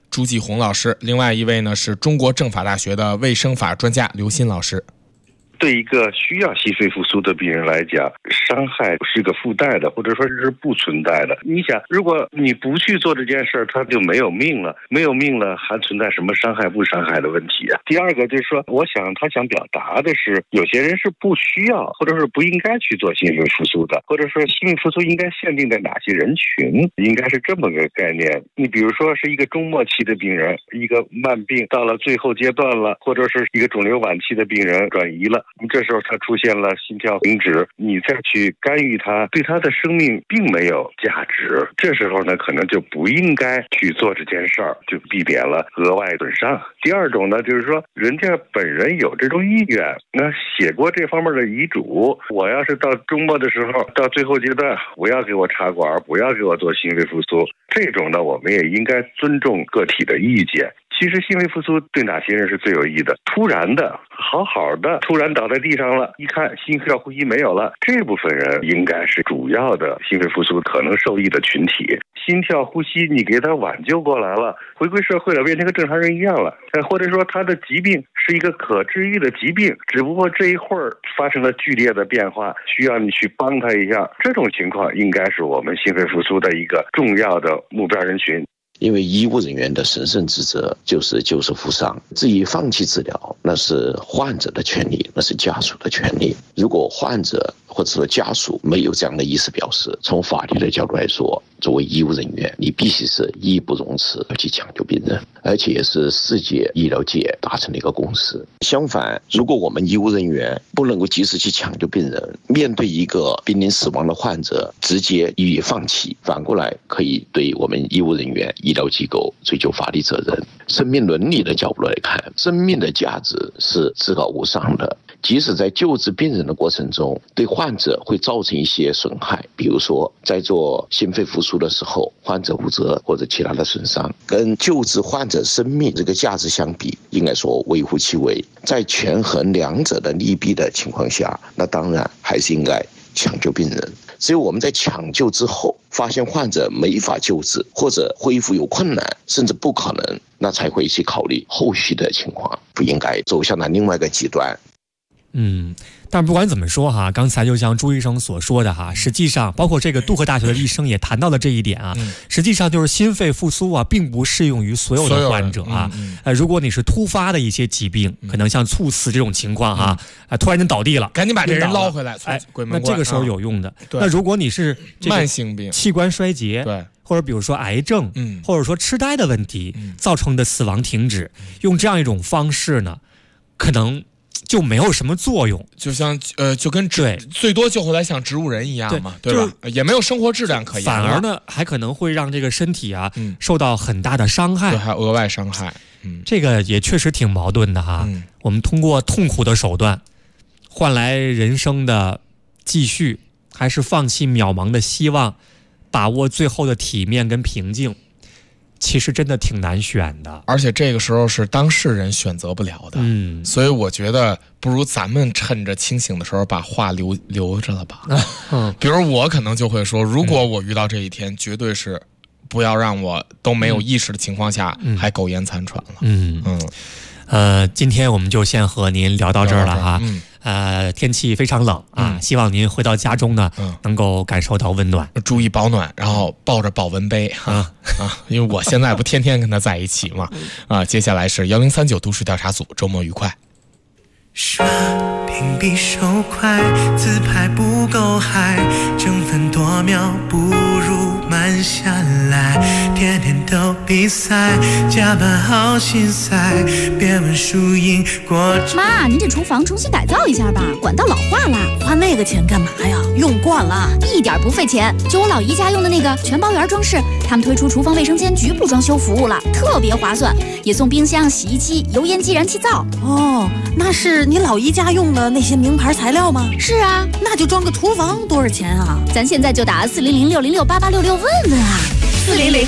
朱继红老师，另外一位呢是中国政法大学的卫生法专家刘鑫老师。 对一个需要心肺复苏的病人来讲，伤害是个附带的，或者说是不存在的。你想，如果你不去做这件事儿，他就没有命了，没有命了，还存在什么伤害不伤害的问题啊？第二个就是说，我想他想表达的是，有些人是不需要，或者是不应该去做心肺复苏的，或者说心肺复苏应该限定在哪些人群，应该是这么个概念。你比如说是一个中末期的病人，一个慢病到了最后阶段了，或者是一个肿瘤晚期的病人转移了。这时候他出现了心跳停止，你再去干预他，对他的生命并没有价值。这时候呢，可能就不应该去做这件事儿，就避免了额外损伤。第二种呢，就是说人家本人有这种意愿，那写过这方面的遗嘱，我要是到终末的时候，到最后阶段，不要给我插管，不要给我做心肺复苏，这种呢，我们也应该尊重个体的意见。其实心肺复苏对哪些人是最有益的？突然的好好的突然倒在地上了，一看心跳呼吸没有了，这部分人应该是主要的心肺复苏可能受益的群体。心跳呼吸你给他挽救过来了，回归社会了，变成个正常人一样了，或者说他的疾病是一个可治愈的疾病，只不过这一会儿发生了剧烈的变化，需要你去帮他一下，这种情况应该是我们心肺复苏的一个重要的目标人群。 因为医务人员的神圣职责就是救死扶伤，至于放弃治疗，那是患者的权利，那是家属的权利。如果患者或者说家属没有这样的意思表示，从法律的角度来说，作为医务人员，你必须是义不容辞要去抢救病人，而且也是世界医疗界达成的一个共识。相反，如果我们医务人员不能够及时去抢救病人，面对一个濒临死亡的患者直接予以放弃，反过来可以对我们医务人员医疗机构追究法律责任。生命伦理的角度来看，生命的价值是至高无上的，即使在救治病人的过程中对患者会造成一些损害，比如说在做心肺复苏的时候患者骨折或者其他的损伤，跟救治患者生命这个价值相比，应该说微乎其微。在权衡两者的利弊的情况下，那当然还是应该抢救病人。只有我们在抢救之后发现患者没法救治，或者恢复有困难甚至不可能，那才会去考虑后续的情况，不应该走向了另外一个极端。 但不管怎么说哈，刚才就像朱医生所说的哈，实际上包括这个杜克大学的医生也谈到了这一点啊。实际上就是心肺复苏啊，并不适用于所有的患者啊。如果你是突发的一些疾病，可能像猝死这种情况哈，突然间倒地了， 赶紧把这人捞回来， 那这个时候有用的。那如果你是慢性病、 器官衰竭， 对， 或者比如说癌症，或者说痴呆的问题造成的死亡停止，用这样一种方式呢，可能就没有什么作用， 就像就跟最多救回来像植物人一样嘛，对吧？也没有生活质量可言， 反而呢还可能会让这个身体啊受到很大的伤害， 对，还额外伤害。 这个也确实挺矛盾的哈。我们通过痛苦的手段换来人生的继续，还是放弃渺茫的希望，把握最后的体面跟平静，其实真的挺难选的， 而且这个时候是当事人选择不了的。所以我觉得不如咱们趁着清醒的时候把话留着了吧。比如我可能就会说，如果我遇到这一天，绝对是不要让我都没有意识的情况下还苟延残喘了。今天我们就先和您聊到这儿了哈。天气非常冷啊，希望您回到家中呢，能够感受到温暖， 注意保暖，然后抱着保温杯因为我现在不天天跟他在一起嘛。接下来是1039都市调查组，周末愉快。 刷屏比手快，自拍不够嗨，争分夺秒不如慢下来，天天都比赛，加班好心塞，别问输赢过。 妈，您这厨房重新改造一下吧，管道老化了。 花那个钱干嘛呀？用惯了， 一点不费钱。就我老姨家用的那个全包圆装饰，他们推出厨房卫生间局部装修服务了，特别划算，也送冰箱、洗衣机、油烟机、燃气灶。 哦，那是你老姨家用的那些名牌材料吗？ 是啊， 那就装个厨房多少钱啊？ 咱现在就打400-606-8866问问啊。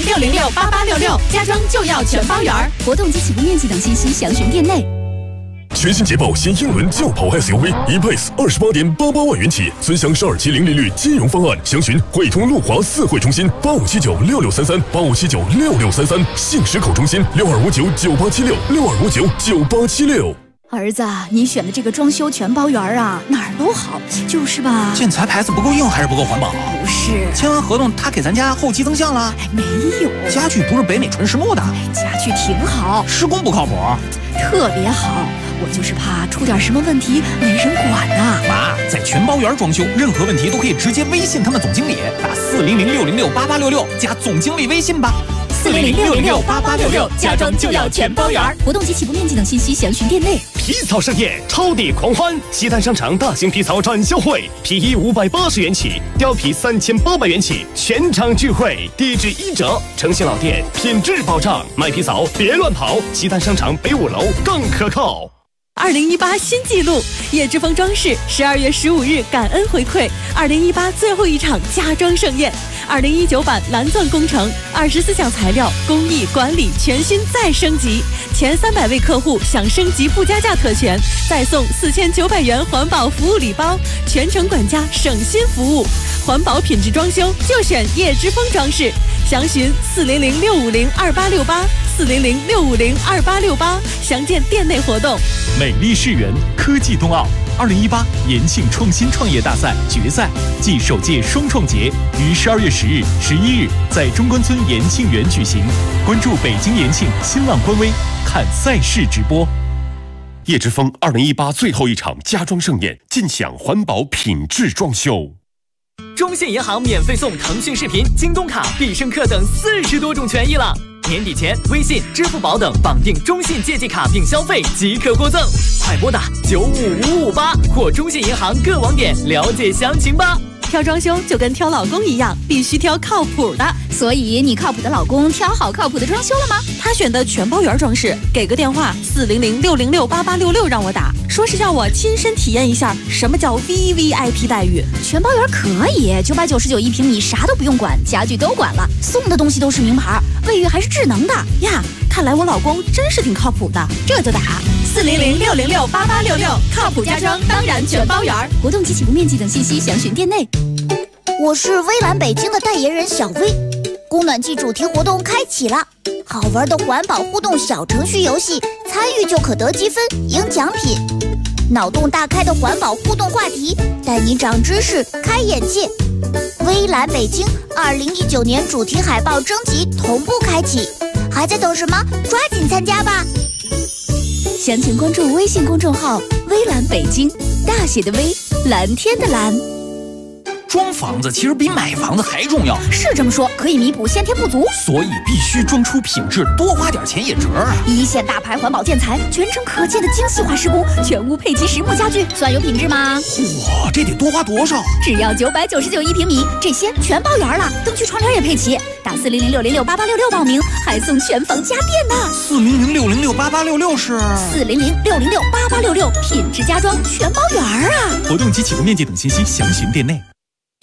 400-606-8866，家装就要全包圆。 活动及起步面积等信息详询店内。 全新捷豹新英伦轿跑 SUV E-Pace 28.88万元起，尊享12期零利率金融方案，详询汇通路华4汇中心85796633，85796633，信实口中心62599876，62599876。 儿子，你选的这个装修全包园啊，哪儿都好，就是吧？ 建材牌子不够硬还是不够环保？ 不是， 签完合同他给咱家后期增项了？ 没有， 家具不是北美纯实木的， 家具挺好， 施工不靠谱， 特别好。我就是怕出点什么问题没人管呐。 妈，在全包园装修，任何问题都可以直接微信他们总经理，打400-606-8866加总经理微信吧。 400-606-8866，家装就要全包园。活动及起步面积等信息详询店内。 皮草盛宴，超地狂欢！西单商场大型皮草展销会，皮衣580元起，貂皮3800元起，全场聚会，低至1折。诚信老店，品质保障，买皮草别乱跑。西单商场北5楼更可靠。 2018新纪录，叶之峰装饰12月15日感恩回馈2018最后一场家装盛宴，2019版蓝钻工程24项材料工艺管理全新再升级，前300位客户享升级不加价特权，再送4900元环保服务礼包，全程管家省心服务，环保品质装修就选叶之峰装饰，详询400-650-2868，400-650-2868，详见店内活动。 美丽世园科技冬奥2018延庆创新创业大赛决赛暨首届双创节于12月10日、11日在中关村延庆园举行。关注北京延庆新浪官微，看赛事直播。 叶之峰2018最后一场家装盛宴，尽享环保品质装修。 中信银行免费送腾讯视频、京东卡、必胜客等40多种权益了。年底前，微信、支付宝等绑定中信借记卡并消费即可获赠，快拨打95558或中信银行各网点了解详情吧。 挑装修就跟挑老公一样，必须挑靠谱的。 所以你靠谱的老公挑好靠谱的装修了吗？ 他选的全包园装饰，给个电话400-606-8866让我打，说是让我亲身体验一下什么叫 VVIP 待遇。 全包园可以，999一平米，啥都不用管，家具都管了，送的东西都是名牌，卫浴还是智能的呀。看来我老公真是挺靠谱的，这就打400-606-8866，靠谱家装当然全包园。 活动及起步面积等信息详询店内。我是微蓝北京的代言人小薇，供暖季主题活动开启了，好玩的环保互动小程序游戏，参与就可得积分赢奖品，脑洞大开的环保互动话题，带你长知识开眼界。微蓝北京2019年主题海报征集同步开启，还在等什么？抓紧参加吧！详情关注微信公众号微蓝北京，大写的微，蓝天的蓝。 装房子其实比买房子还重要， 是这么说，可以弥补先天不足， 所以必须装出品质，多花点钱也值啊！ 一线大牌环保建材，全程可见的精细化施工，全屋配齐实木家具，算有品质吗？ 嚯，这得多花多少？ 只要999一平米，这些全包圆了，灯具窗帘也配齐。打400-606-8866报名，还送全房家电呢。 400-606-8866是 400-606-8866，品质家装全包圆啊！ 活动及起步面积等信息详询店内。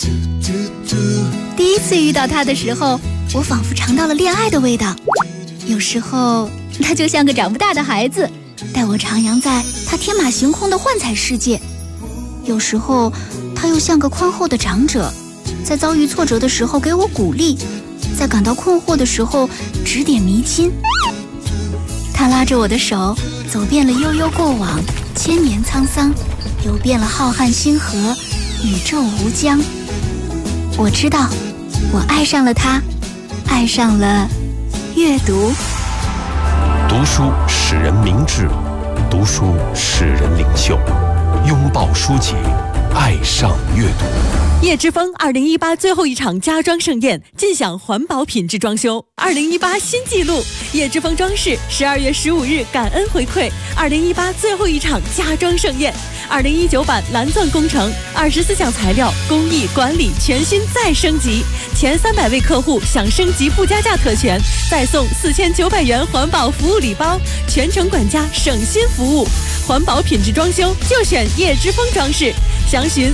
第一次遇到他的时候，我仿佛尝到了恋爱的味道。有时候他就像个长不大的孩子，带我徜徉在他天马行空的幻彩世界；有时候他又像个宽厚的长者，在遭遇挫折的时候给我鼓励，在感到困惑的时候指点迷津。他拉着我的手，走遍了悠悠过往，千年沧桑，游遍了浩瀚星河，宇宙无疆。我知道，我爱上了他，爱上了阅读。 读书使人明智，读书使人领袖，拥抱书籍，爱上阅读。 叶之峰2018最后一场家装盛宴，尽享环保品质装修。2018新纪录，叶之峰装饰12月15日感恩回馈2018最后一场家装盛宴。2019版蓝钻工程24项材料工艺管理全新再升级，前300位客户享升级不加价特权，再送4900元环保服务礼包，全程管家省心服务，环保品质装修就选叶之峰装饰，详询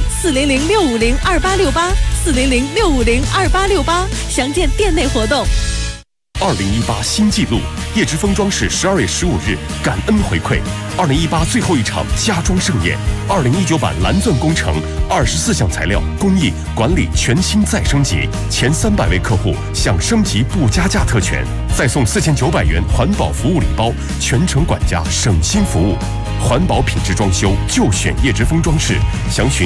400-650-2868，400-650-2868，详见店内活动。 2018新纪录，叶之峰装饰12月15日感恩回馈2018最后一场家装盛宴，2019版蓝钻工程24项材料工艺管理全新再升级，前300位客户享升级不加价特权，再送4900元环保服务礼包，全程管家省心服务。环保品质装修就选叶之峰装饰，详询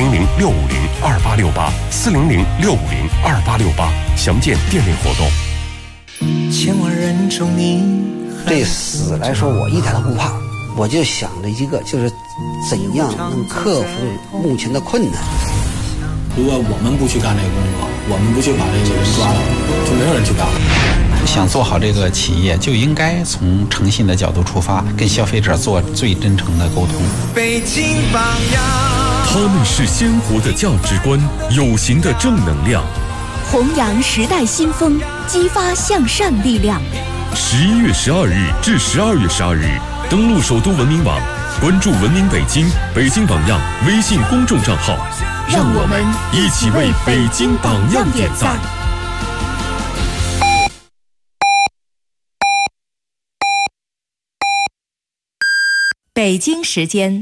400-650-2868，400-650-2868，详见店内活动。 千万人中你，对死来说我一点都不怕，我就想着一个，就是怎样能克服目前的困难。 如果我们不去干这个工作，我们不去把这个人抓到，就没有人去干了。 想做好这个企业，就应该从诚信的角度出发，跟消费者做最真诚的沟通。 北京榜样， 他们是鲜活的价值观，有形的正能量， 弘扬时代新风，激发向善力量。 11月12日至12月12日，登录首都文明网，关注文明北京、北京榜样微信公众账号， 让我们一起为北京榜样点赞。 北京时间